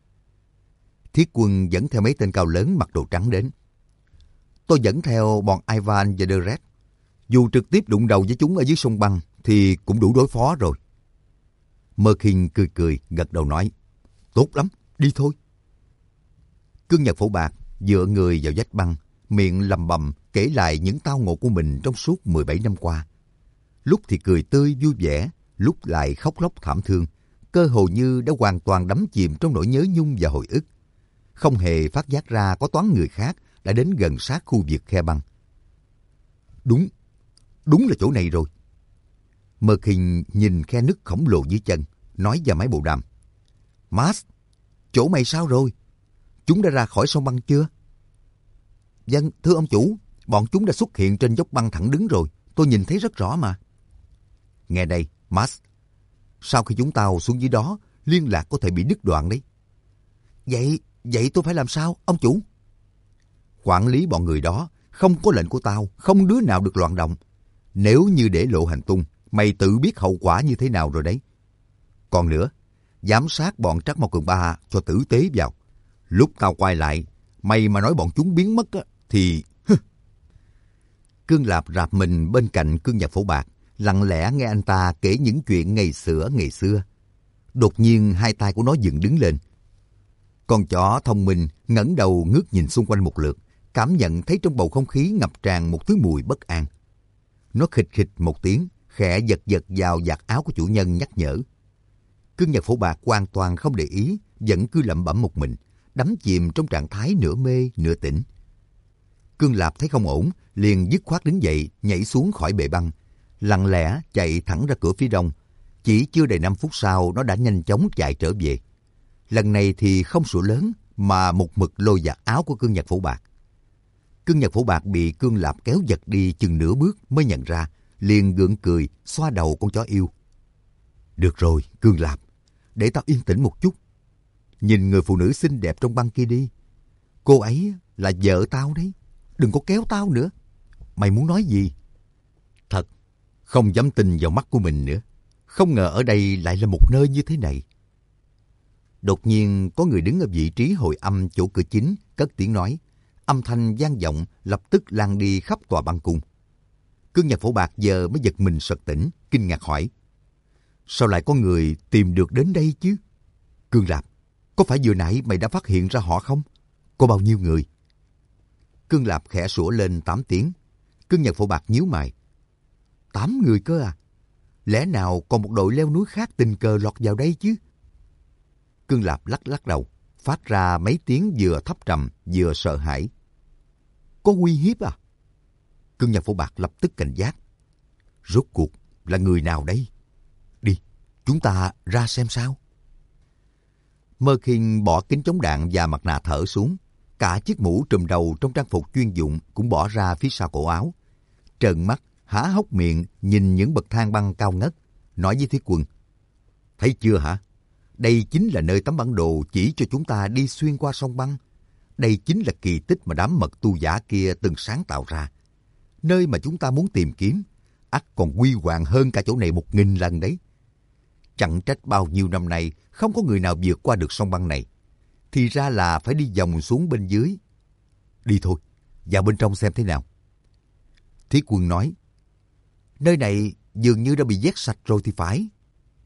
Thiết Quân dẫn theo mấy tên cao lớn mặc đồ trắng đến. Tôi dẫn theo bọn Ivan và Deret. Dù trực tiếp đụng đầu với chúng ở dưới sông băng thì cũng đủ đối phó rồi. Mơ Khinh cười cười, gật đầu nói, tốt lắm, đi thôi. Cương Nhật Phổ Bạc dựa người vào vách băng, miệng lầm bầm kể lại những tao ngộ của mình trong suốt mười bảy năm qua. Lúc thì cười tươi vui vẻ, lúc lại khóc lóc thảm thương, cơ hồ như đã hoàn toàn đắm chìm trong nỗi nhớ nhung và hồi ức. Không hề phát giác ra có toán người khác đã đến gần sát khu vực khe băng. Đúng, đúng là chỗ này rồi. Mơ Khinh nhìn khe nứt khổng lồ dưới chân, nói vào máy bộ đàm. Max, chỗ mày sao rồi? Chúng đã ra khỏi sông băng chưa? Vâng, thưa ông chủ, bọn chúng đã xuất hiện trên dốc băng thẳng đứng rồi. Tôi nhìn thấy rất rõ mà. Nghe đây, Max. Sau khi chúng tao xuống dưới đó, liên lạc có thể bị đứt đoạn đấy. Vậy, vậy tôi phải làm sao, ông chủ? Quản lý bọn người đó, không có lệnh của tao, không đứa nào được loạn động. Nếu như để lộ hành tung, mày tự biết hậu quả như thế nào rồi đấy. Còn nữa, giám sát bọn Trắc Mao Cường Ba cho tử tế vào. Lúc tao quay lại, mày mà nói bọn chúng biến mất á, thì... Cương Lạp rạp mình bên cạnh Cương Nhật Phổ Bạc, lặng lẽ nghe anh ta kể những chuyện ngày xưa ngày xưa. Đột nhiên hai tay của nó dựng đứng lên. Con chó thông minh ngẩng đầu ngước nhìn xung quanh một lượt, cảm nhận thấy trong bầu không khí ngập tràn một thứ mùi bất an. Nó khịch khịch một tiếng, khẽ giật giật vào vạt áo của chủ nhân nhắc nhở. Cương Nhật Phổ Bạc hoàn toàn không để ý, vẫn cứ lẩm bẩm một mình, đắm chìm trong trạng thái nửa mê nửa tỉnh. Cương Lạp thấy không ổn, liền dứt khoát đứng dậy, nhảy xuống khỏi bệ băng, lặng lẽ chạy thẳng ra cửa phía đông. Chỉ chưa đầy năm phút sau, nó đã nhanh chóng chạy trở về. Lần này thì không sủa lớn, mà một mực lôi vạt áo của Cương Nhật Phổ Bạc. Cương Nhật Phổ Bạc bị Cương Lạp kéo giật đi chừng nửa bước mới nhận ra, liền gượng cười, xoa đầu con chó yêu. Được rồi, Cương Lạp, để tao yên tĩnh một chút. Nhìn người phụ nữ xinh đẹp trong băng kia đi. Cô ấy là vợ tao đấy. Đừng có kéo tao nữa. Mày muốn nói gì? Thật, không dám tin vào mắt của mình nữa. Không ngờ ở đây lại là một nơi như thế này. Đột nhiên có người đứng ở vị trí hồi âm chỗ cửa chính, cất tiếng nói. Âm thanh vang vọng lập tức lan đi khắp tòa băng cung. Cương Nhật Phổ Bạc giờ mới giật mình sực tỉnh, kinh ngạc hỏi. Sao lại có người tìm được đến đây chứ? Cương Lạp, có phải vừa nãy mày đã phát hiện ra họ không? Có bao nhiêu người? Cương Lạp khẽ sủa lên tám tiếng. Cương Nhật Phổ Bạc nhíu mày. Tám người cơ à? Lẽ nào còn một đội leo núi khác tình cờ lọt vào đây chứ? Cương Lạp lắc lắc đầu, phát ra mấy tiếng vừa thấp trầm vừa sợ hãi. Có uy hiếp à? Cương Nhật Phổ Bạc lập tức cảnh giác. Rốt cuộc là người nào đây? Đi, chúng ta ra xem sao. Mơ Khinh bỏ kính chống đạn và mặt nạ thở xuống. Cả chiếc mũ trùm đầu trong trang phục chuyên dụng cũng bỏ ra phía sau cổ áo. Trợn mắt, há hốc miệng nhìn những bậc thang băng cao ngất, nói với Thiết Quân. Thấy chưa hả? Đây chính là nơi tấm bản đồ chỉ cho chúng ta đi xuyên qua sông băng. Đây chính là kỳ tích mà đám mật tu giả kia từng sáng tạo ra. Nơi mà chúng ta muốn tìm kiếm, ắt còn huy hoàng hơn cả chỗ này một nghìn lần đấy. Chẳng trách bao nhiêu năm nay không có người nào vượt qua được sông băng này. Thì ra là phải đi vòng xuống bên dưới. Đi thôi, vào bên trong xem thế nào. Thiết Quân nói. Nơi này dường như đã bị vét sạch rồi thì phải.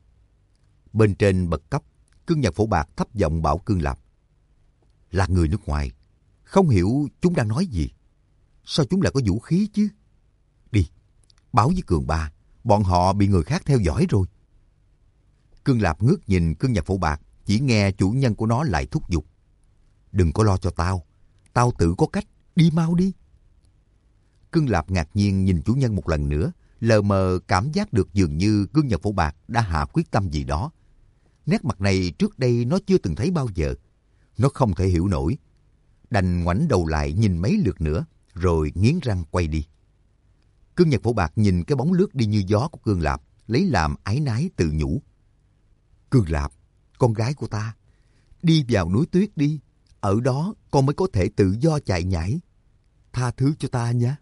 Bên trên bậc cấp, Cương Nhật Phổ Bạc thấp giọng bảo Cương Lạp. Là người nước ngoài, không hiểu chúng đang nói gì. Sao chúng lại có vũ khí chứ? Đi, báo với Cường Ba, bọn họ bị người khác theo dõi rồi. Cương Lạp ngước nhìn Cương Nhật Phổ Bạc, chỉ nghe chủ nhân của nó lại thúc giục. Đừng có lo cho tao, tao tự có cách, đi mau đi. Cương Lạp ngạc nhiên nhìn chủ nhân một lần nữa, lờ mờ cảm giác được dường như Cương Nhật Phổ Bạc đã hạ quyết tâm gì đó. Nét mặt này trước đây nó chưa từng thấy bao giờ. Nó không thể hiểu nổi. Đành ngoảnh đầu lại nhìn mấy lượt nữa, rồi nghiến răng quay đi. Cương Nhật Phổ Bạc nhìn cái bóng lướt đi như gió của Cương Lạp, lấy làm áy náy tự nhủ. Cương Lạp, con gái của ta, đi vào núi tuyết đi, ở đó con mới có thể tự do chạy nhảy. Tha thứ cho ta nhé.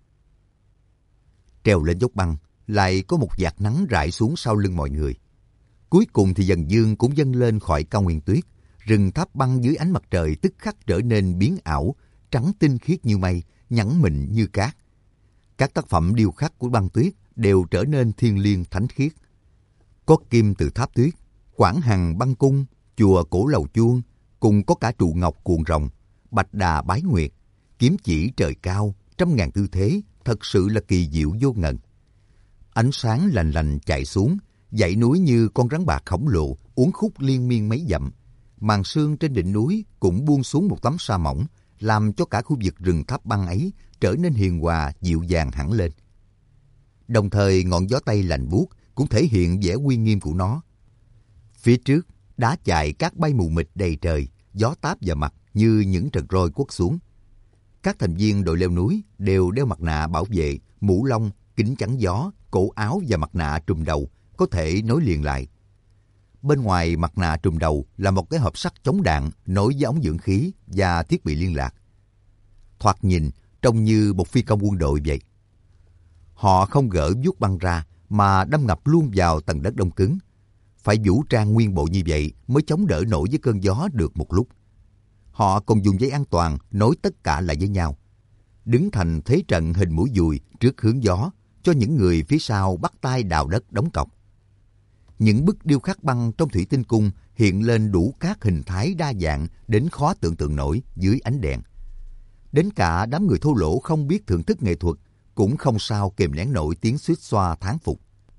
Trèo lên dốc băng, lại có một vạt nắng rải xuống sau lưng mọi người. Cuối cùng thì dần dương cũng dâng lên khỏi cao nguyên tuyết. Rừng tháp băng dưới ánh mặt trời tức khắc trở nên biến ảo, trắng tinh khiết như mây, nhẵn mịn như cát. Các tác phẩm điêu khắc của băng tuyết đều trở nên thiêng liêng thánh khiết. Có kim từ tháp tuyết, quảng hằng băng cung, chùa cổ lầu chuông, cùng có cả trụ ngọc cuộn rồng, bạch đà bái nguyệt, kiếm chỉ trời cao, trăm ngàn tư thế, thật sự là kỳ diệu vô ngần. Ánh sáng lành lành chạy xuống, dãy núi như con rắn bạc khổng lồ, uốn khúc liên miên mấy dặm. Màn sương trên đỉnh núi cũng buông xuống một tấm sa mỏng, làm cho cả khu vực rừng tháp băng ấy trở nên hiền hòa, dịu dàng hẳn lên. Đồng thời ngọn gió tây lạnh buốt cũng thể hiện vẻ uy nghiêm của nó. Phía trước, đá chài cát bay mù mịt đầy trời, gió táp vào mặt như những trận roi quất xuống. Các thành viên đội leo núi đều đeo mặt nạ bảo vệ, mũ lông, kính chắn gió, cổ áo và mặt nạ trùm đầu có thể nối liền lại. Bên ngoài mặt nạ trùm đầu là một cái hộp sắt chống đạn nối với ống dưỡng khí và thiết bị liên lạc. Thoạt nhìn trông như một phi công quân đội vậy. Họ không gỡ vuốt băng ra mà đâm ngập luôn vào tầng đất đông cứng. Phải vũ trang nguyên bộ như vậy mới chống đỡ nổi với cơn gió được một lúc. Họ còn dùng dây an toàn nối tất cả lại với nhau, đứng thành thế trận hình mũi dùi trước hướng gió cho những người phía sau bắt tay đào đất đóng cọc. Những bức điêu khắc băng trong thủy tinh cung hiện lên đủ các hình thái đa dạng đến khó tưởng tượng nổi dưới ánh đèn. Đến cả đám người thô lỗ không biết thưởng thức nghệ thuật cũng không sao kìm nén nổi tiếng xuýt xoa thán phục.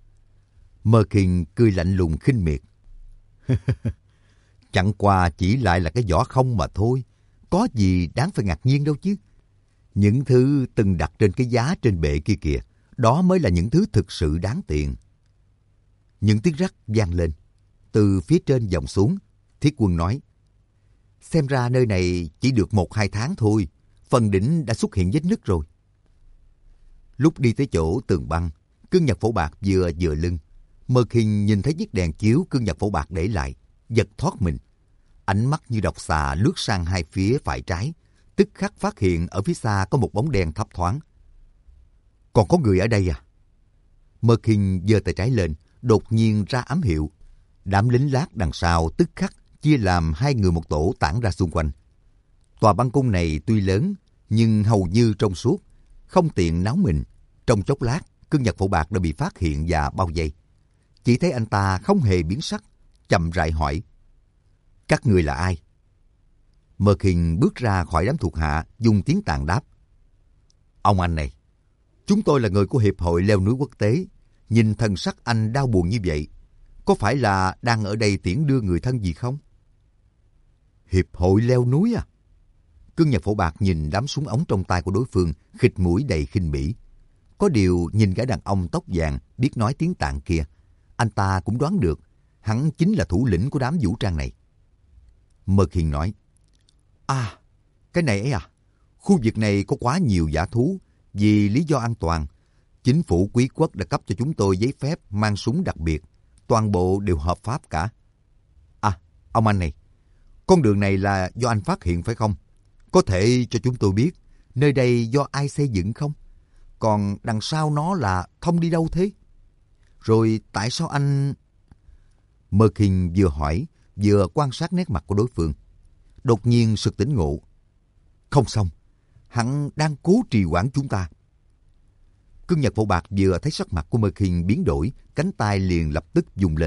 Mơ Kinh cười lạnh lùng khinh miệt. Chẳng qua chỉ lại là cái vỏ không mà thôi, có gì đáng phải ngạc nhiên đâu chứ. Những thứ từng đặt trên cái giá trên bệ kia kìa, đó mới là những thứ thực sự đáng tiền. Những tiếng rắc vang lên. Từ phía trên vọng xuống, Thiết Quân nói. Xem ra nơi này chỉ được một hai tháng thôi, phần đỉnh đã xuất hiện vết nứt rồi. Lúc đi tới chỗ tường băng, Cương Nhật Phổ Bạc vừa dựa lưng. Mơ Kinh nhìn thấy chiếc đèn chiếu Cương Nhật Phổ Bạc để lại, giật thoát mình. Ánh mắt như độc xà lướt sang hai phía phải trái, tức khắc phát hiện ở phía xa có một bóng đen thấp thoáng. Còn có người ở đây à? Mơ Kinh giơ tay trái lên, đột nhiên ra ám hiệu. Đám lính lát đằng sau tức khắc chia làm hai người một tổ tản ra xung quanh. Tòa băng cung này tuy lớn, nhưng hầu như trong suốt, không tiện náo mình. Trong chốc lát, Cương Nhật Phổ Bạc đã bị phát hiện và bao vây. Chỉ thấy anh ta không hề biến sắc, chậm rãi hỏi. Các người là ai? Mơ Kinh bước ra khỏi đám thuộc hạ, dùng tiếng Tàn đáp. Ông anh này, chúng tôi là người của Hiệp hội Leo núi Quốc tế. Nhìn thần sắc anh đau buồn như vậy, có phải là đang ở đây tiễn đưa người thân gì không? Hiệp hội Leo núi à? Cương Nhật Phổ Bạc nhìn đám súng ống trong tay của đối phương, khịt mũi đầy khinh bỉ. Có điều nhìn gã đàn ông tóc vàng biết nói tiếng Tạng kia, anh ta cũng đoán được hắn chính là thủ lĩnh của đám vũ trang này. Mơ Khiên nói, À, cái này ấy à, khu vực này có quá nhiều dã thú, vì lý do an toàn. Chính phủ quý quốc đã cấp cho chúng tôi giấy phép mang súng đặc biệt, toàn bộ đều hợp pháp cả. À, ông anh này, con đường này là do anh phát hiện phải không? Có thể cho chúng tôi biết nơi đây do ai xây dựng không? Còn đằng sau nó là thông đi đâu thế? Rồi tại sao anh... Mơ Khiên vừa hỏi, vừa quan sát nét mặt của đối phương. Đột nhiên sực tỉnh ngộ. Không xong, hắn đang cố trì hoãn chúng ta. Cương Nhật Phổ Bạc vừa thấy sắc mặt của Mơ Khiên biến đổi, cánh tay liền lập tức dùng lên.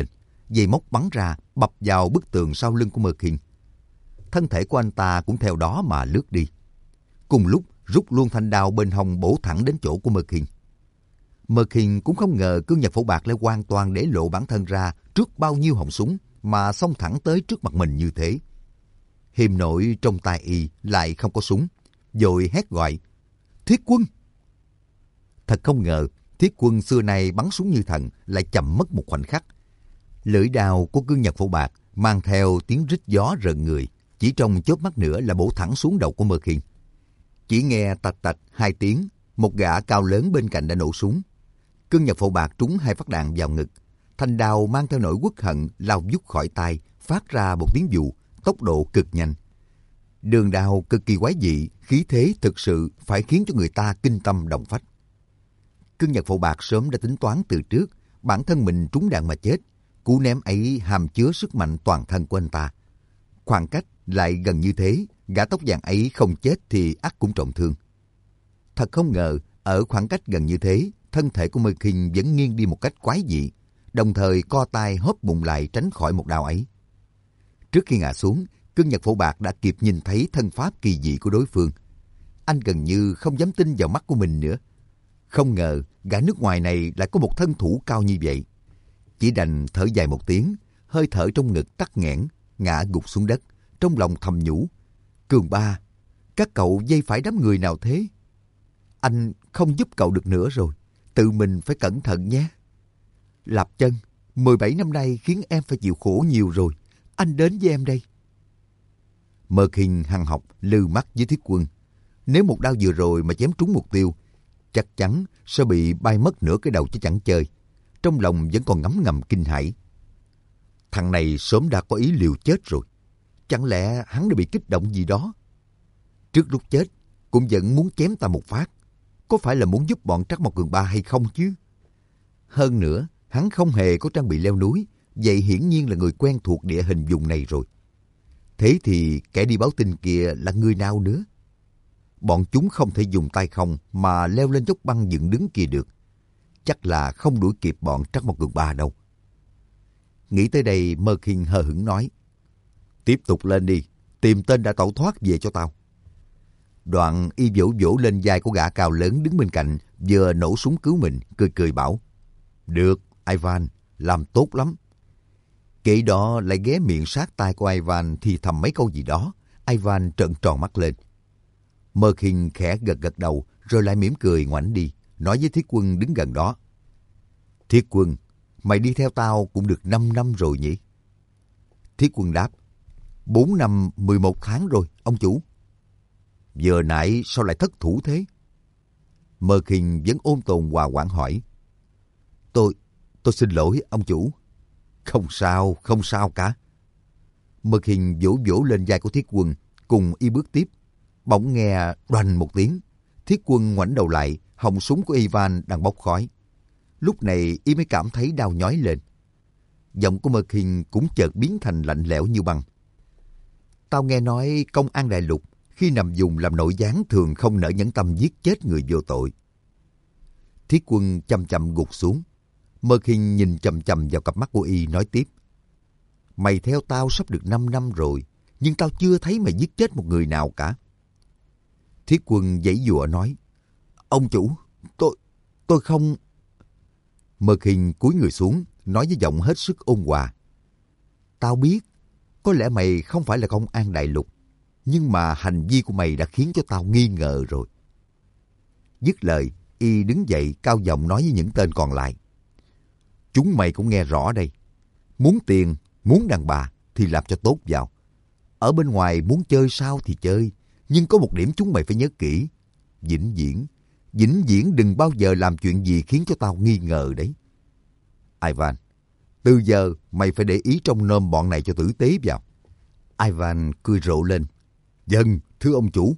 dây móc bắn ra, bập vào bức tường sau lưng của Merkin. Thân thể của anh ta cũng theo đó mà lướt đi. Cùng lúc rút luôn thanh đao bên hông bổ thẳng đến chỗ của Merkin. Merkin cũng không ngờ cương Nhật Phổ Bạc lại hoàn toàn để lộ bản thân ra trước bao nhiêu họng súng mà xông thẳng tới trước mặt mình như thế. Hiềm nội trong tay y lại không có súng, vội hét gọi: Thiết Quân! Thật không ngờ, Thiết Quân xưa nay bắn súng như thần lại chậm mất một khoảnh khắc. Lưỡi đao của cương Nhật Phổ Bạc mang theo tiếng rít gió rợn người, chỉ trong chớp mắt nữa là bổ thẳng xuống đầu của Merkin. Chỉ nghe tạch tạch hai tiếng, một gã cao lớn bên cạnh đã nổ súng. Cương Nhật Phổ Bạc trúng hai phát đạn vào ngực. Thanh đao mang theo nỗi uất hận lao vút khỏi tay, phát ra một tiếng vù, tốc độ cực nhanh. Đường đao cực kỳ quái dị, khí thế thực sự phải khiến cho người ta kinh tâm động phách. Cương Nhật Phổ Bạc sớm đã tính toán từ trước, bản thân mình trúng đạn mà chết. Cú ném ấy hàm chứa sức mạnh toàn thân của anh ta. Khoảng cách lại gần như thế, gã tóc vàng ấy không chết thì ắt cũng trọng thương. Thật không ngờ, ở khoảng cách gần như thế, thân thể của Merkin vẫn nghiêng đi một cách quái dị, đồng thời co tay hớp bụng lại tránh khỏi một đao ấy. Trước khi ngã xuống, cương Nhật Phổ Bạc đã kịp nhìn thấy thân pháp kỳ dị của đối phương. Anh gần như không dám tin vào mắt của mình nữa. Không ngờ, gã nước ngoài này lại có một thân thủ cao như vậy. Chỉ đành thở dài một tiếng, hơi thở trong ngực tắc nghẽn, ngã gục xuống đất, trong lòng thầm nhủ: Cường Ba, các cậu dây phải đám người nào thế? Anh không giúp cậu được nữa rồi, tự mình phải cẩn thận nhé. Lạp Chân, mười bảy năm nay khiến em phải chịu khổ nhiều rồi, anh đến với em đây. Merkin hằn học lư mắt với Thiết Quân. Nếu một đao vừa rồi mà chém trúng mục tiêu, chắc chắn sẽ bị bay mất nửa cái đầu chứ chẳng chơi. Trong lòng vẫn còn ngấm ngầm kinh hãi. Thằng này sớm đã có ý liều chết rồi. Chẳng lẽ hắn đã bị kích động gì đó? Trước lúc chết, cũng vẫn muốn chém ta một phát. Có phải là muốn giúp bọn Trắc Mộc Cường Ba hay không chứ? Hơn nữa, hắn không hề có trang bị leo núi, vậy hiển nhiên là người quen thuộc địa hình vùng này rồi. Thế thì kẻ đi báo tin kia là người nào nữa? Bọn chúng không thể dùng tay không mà leo lên dốc băng dựng đứng kia được. Chắc là không đuổi kịp bọn Trắc Mộc Cường Ba đâu. Nghĩ tới đây, Merkin hờ hững nói: Tiếp tục lên đi, tìm tên đã tẩu thoát về cho tao. Đoạn y vỗ vỗ lên vai của gã cao lớn đứng bên cạnh, vừa nổ súng cứu mình, cười cười bảo: Được, Ivan, làm tốt lắm. Kể đó lại ghé miệng sát tai của Ivan thì thầm mấy câu gì đó. Ivan trợn tròn mắt lên. Merkin khẽ gật gật đầu, rồi lại mỉm cười ngoảnh đi, nói với Thiết Quân đứng gần đó: Thiết Quân, mày đi theo tao cũng được năm năm rồi nhỉ? Thiết Quân đáp: Bốn năm mười một tháng rồi, ông chủ. Vừa nãy sao lại thất thủ thế? Merkin vẫn ôn tồn hòa quản hỏi: Tôi, tôi xin lỗi ông chủ. Không sao, không sao cả. Merkin vỗ vỗ lên vai của Thiết Quân, cùng y bước tiếp. Bỗng nghe đoành một tiếng, Thiết Quân ngoảnh đầu lại, họng súng của Ivan đang bốc khói. Lúc này y mới cảm thấy đau nhói lên. Giọng của Merkin cũng chợt biến thành lạnh lẽo như băng. Tao nghe nói công an đại lục khi nằm vùng làm nội gián thường không nỡ nhẫn tâm giết chết người vô tội. Thiết Quân chậm chậm gục xuống. Merkin nhìn chằm chằm vào cặp mắt của y nói tiếp: Mày theo tao sắp được năm năm rồi, nhưng tao chưa thấy mày giết chết một người nào cả. Thiết Quân giãy giụa nói: Ông chủ, tôi, tôi không... Merkin cúi người xuống, nói với giọng hết sức ôn hòa: Tao biết, có lẽ mày không phải là công an đại lục, nhưng mà hành vi của mày đã khiến cho tao nghi ngờ rồi. Dứt lời, y đứng dậy cao giọng nói với những tên còn lại: Chúng mày cũng nghe rõ đây. Muốn tiền, muốn đàn bà thì làm cho tốt vào. Ở bên ngoài muốn chơi sao thì chơi, nhưng có một điểm chúng mày phải nhớ kỹ. Vĩnh viễn, vĩnh viễn đừng bao giờ làm chuyện gì khiến cho tao nghi ngờ đấy. Ivan, từ giờ mày phải để ý trong nôm bọn này cho tử tế vào. Ivan cười rộ lên: Vâng, thưa ông chủ.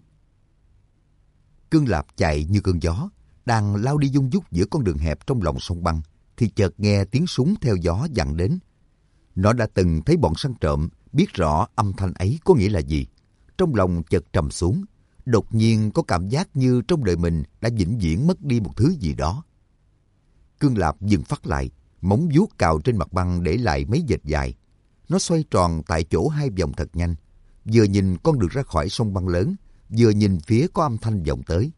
Cương Lạp chạy như cơn gió, đang lao đi dung dút giữa con đường hẹp trong lòng sông băng, thì chợt nghe tiếng súng theo gió vẳng đến. Nó đã từng thấy bọn săn trộm, biết rõ âm thanh ấy có nghĩa là gì. Trong lòng chợt trầm xuống, đột nhiên có cảm giác như trong đời mình đã vĩnh viễn mất đi một thứ gì đó. Cương Lạp dừng phát lại, móng vuốt cào trên mặt băng để lại mấy vệt dài. Nó xoay tròn tại chỗ hai vòng thật nhanh, vừa nhìn con đường ra khỏi sông băng lớn, vừa nhìn phía có âm thanh vọng tới.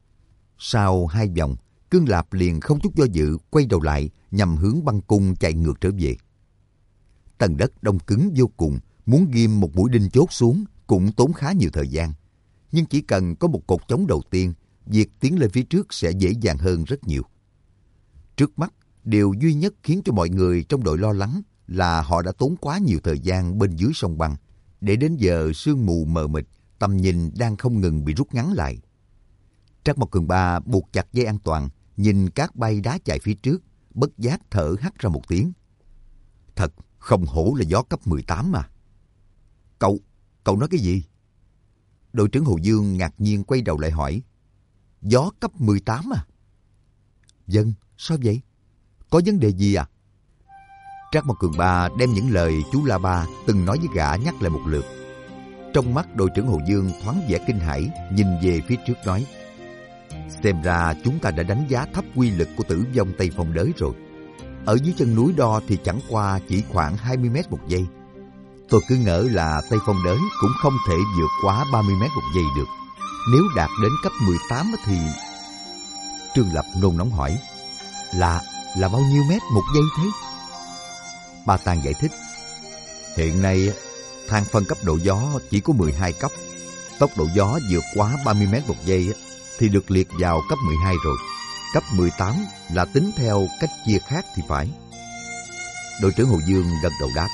Sau hai vòng, Cương Lạp liền không chút do dự quay đầu lại nhằm hướng băng cung chạy ngược trở về. Tầng đất đông cứng vô cùng, muốn ghim một mũi đinh chốt xuống cũng tốn khá nhiều thời gian. Nhưng chỉ cần có một cột chống đầu tiên, việc tiến lên phía trước sẽ dễ dàng hơn rất nhiều. Trước mắt, điều duy nhất khiến cho mọi người trong đội lo lắng là họ đã tốn quá nhiều thời gian bên dưới sông băng, để đến giờ sương mù mờ mịt, tầm nhìn đang không ngừng bị rút ngắn lại. Trác Mộc Cường Ba buộc chặt dây an toàn, nhìn cát bay đá chạy phía trước, bất giác thở hắt ra một tiếng. Thật không hổ là gió cấp mười tám mà. Cậu, cậu nói cái gì? Đội trưởng Hồ Dương ngạc nhiên quay đầu lại hỏi. Gió cấp mười tám à? Vâng, sao vậy? Có vấn đề gì à? Trác Mộc Cường Ba đem những lời chú La Ba từng nói với gã nhắc lại một lượt. Trong mắt đội trưởng Hồ Dương thoáng vẻ kinh hãi, nhìn về phía trước nói. Xem ra chúng ta đã đánh giá thấp quy lực của Tử Vong Tây Phong Đới rồi. Ở dưới chân núi đo thì chẳng qua chỉ khoảng hai mươi mét một giây. Tôi cứ ngỡ là Tây Phong Đới cũng không thể vượt quá ba mươi mét một giây được. Nếu đạt đến cấp mười tám thì... Trương Lập nôn nóng hỏi. Là, là bao nhiêu mét một giây thế? Ba Tàng giải thích. Hiện nay, thang phân cấp độ gió chỉ có mười hai cấp. Tốc độ gió vượt quá ba mươi mét một giây thì được liệt vào cấp mười hai rồi. Cấp mười tám là tính theo cách chia khác thì phải. Đội trưởng Hồ Dương gật đầu đáp.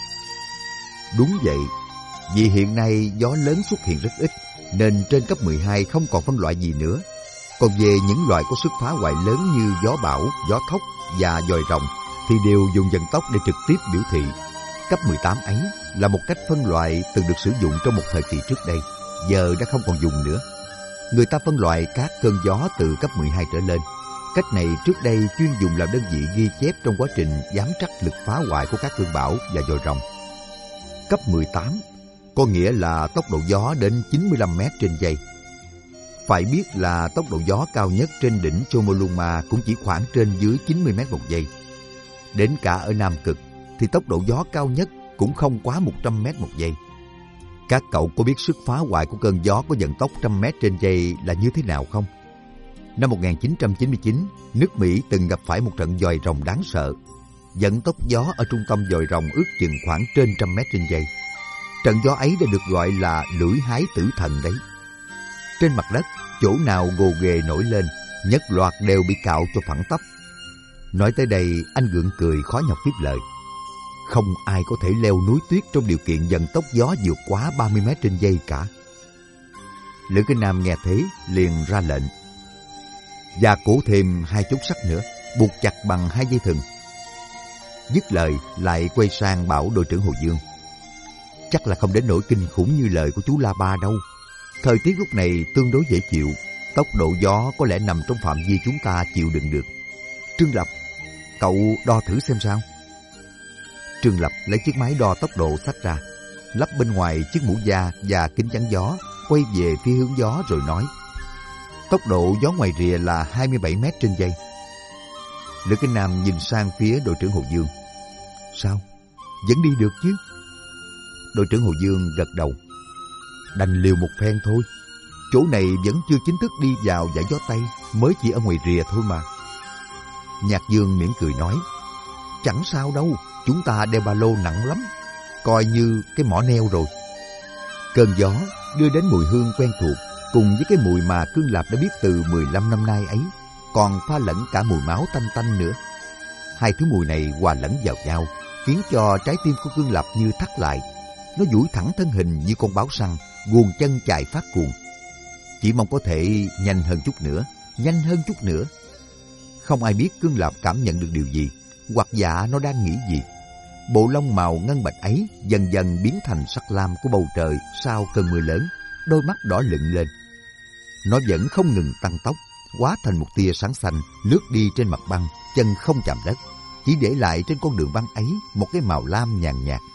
Đúng vậy, vì hiện nay gió lớn xuất hiện rất ít, nên trên cấp mười hai không còn phân loại gì nữa. Còn về những loại có sức phá hoại lớn như gió bão, gió thốc và dòi rồng thì đều dùng vận tốc để trực tiếp biểu thị. Cấp mười tám ấy là một cách phân loại từng được sử dụng trong một thời kỳ trước đây, giờ đã không còn dùng nữa. Người ta phân loại các cơn gió từ cấp mười hai trở lên. Cách này trước đây chuyên dùng làm đơn vị ghi chép trong quá trình giám trắc lực phá hoại của các cơn bão và dòi rồng. Cấp mười tám có nghĩa là tốc độ gió đến chín mươi lăm mét trên giây. Phải biết là tốc độ gió cao nhất trên đỉnh Chomolungma cũng chỉ khoảng trên dưới chín mươi mét một giây. Đến cả ở Nam Cực thì tốc độ gió cao nhất cũng không quá một trăm mét một giây. Các cậu có biết sức phá hoại của cơn gió có vận tốc một trăm mét trên giây là như thế nào không? Năm một nghìn chín trăm chín mươi chín, nước Mỹ từng gặp phải một trận dòi rồng đáng sợ. Vận tốc gió ở trung tâm dòi rồng ước chừng khoảng trên một trăm mét trên giây. Trận gió ấy đã được gọi là lưỡi hái tử thần đấy. Trên mặt đất, chỗ nào gồ ghề nổi lên, nhất loạt đều bị cạo cho phẳng tắp. Nói tới đây, anh gượng cười khó nhọc tiếp lời. Không ai có thể leo núi tuyết trong điều kiện vận tốc gió vượt quá ba mươi mét trên giây cả. Lữ Kinh Nam nghe thế liền ra lệnh. Và cố thêm hai chốt sắt nữa, buộc chặt bằng hai dây thừng. Dứt lời lại quay sang bảo đội trưởng Hồ Dương. Chắc là không đến nỗi kinh khủng như lời của chú La Ba đâu. Thời tiết lúc này tương đối dễ chịu, tốc độ gió có lẽ nằm trong phạm vi chúng ta chịu đựng được. Trương Lập, cậu đo thử xem sao. Trương Lập lấy chiếc máy đo tốc độ xách ra, lắp bên ngoài chiếc mũ da và kính chắn gió, quay về phía hướng gió rồi nói. Tốc độ gió ngoài rìa là hai mươi bảy mét trên giây. Lữ Kinh Nam nhìn sang phía đội trưởng Hồ Dương. Sao? Vẫn đi được chứ? Đội trưởng Hồ Dương gật đầu. Đành liều một phen thôi. Chỗ này vẫn chưa chính thức đi vào dải gió Tây, mới chỉ ở ngoài rìa thôi mà. Nhạc Dương mỉm cười nói. Chẳng sao đâu, chúng ta đeo ba lô nặng lắm, coi như cái mỏ neo rồi. Cơn gió đưa đến mùi hương quen thuộc, cùng với cái mùi mà Cương Lạp đã biết từ mười lăm năm nay ấy, còn pha lẫn cả mùi máu tanh tanh nữa. Hai thứ mùi này hòa lẫn vào nhau, khiến cho trái tim của Cương Lạp như thắt lại. Nó duỗi thẳng thân hình như con báo săn, guồng chân chạy phát cuồng. Chỉ mong có thể nhanh hơn chút nữa, nhanh hơn chút nữa. Không ai biết Cương Lạp cảm nhận được điều gì, hoặc dạ nó đang nghĩ gì. Bộ lông màu ngân bạch ấy dần dần biến thành sắc lam của bầu trời sau cơn mưa lớn, đôi mắt đỏ lựng lên. Nó vẫn không ngừng tăng tốc, hóa thành một tia sáng xanh lướt đi trên mặt băng, chân không chạm đất, chỉ để lại trên con đường băng ấy một cái màu lam nhàn nhạt.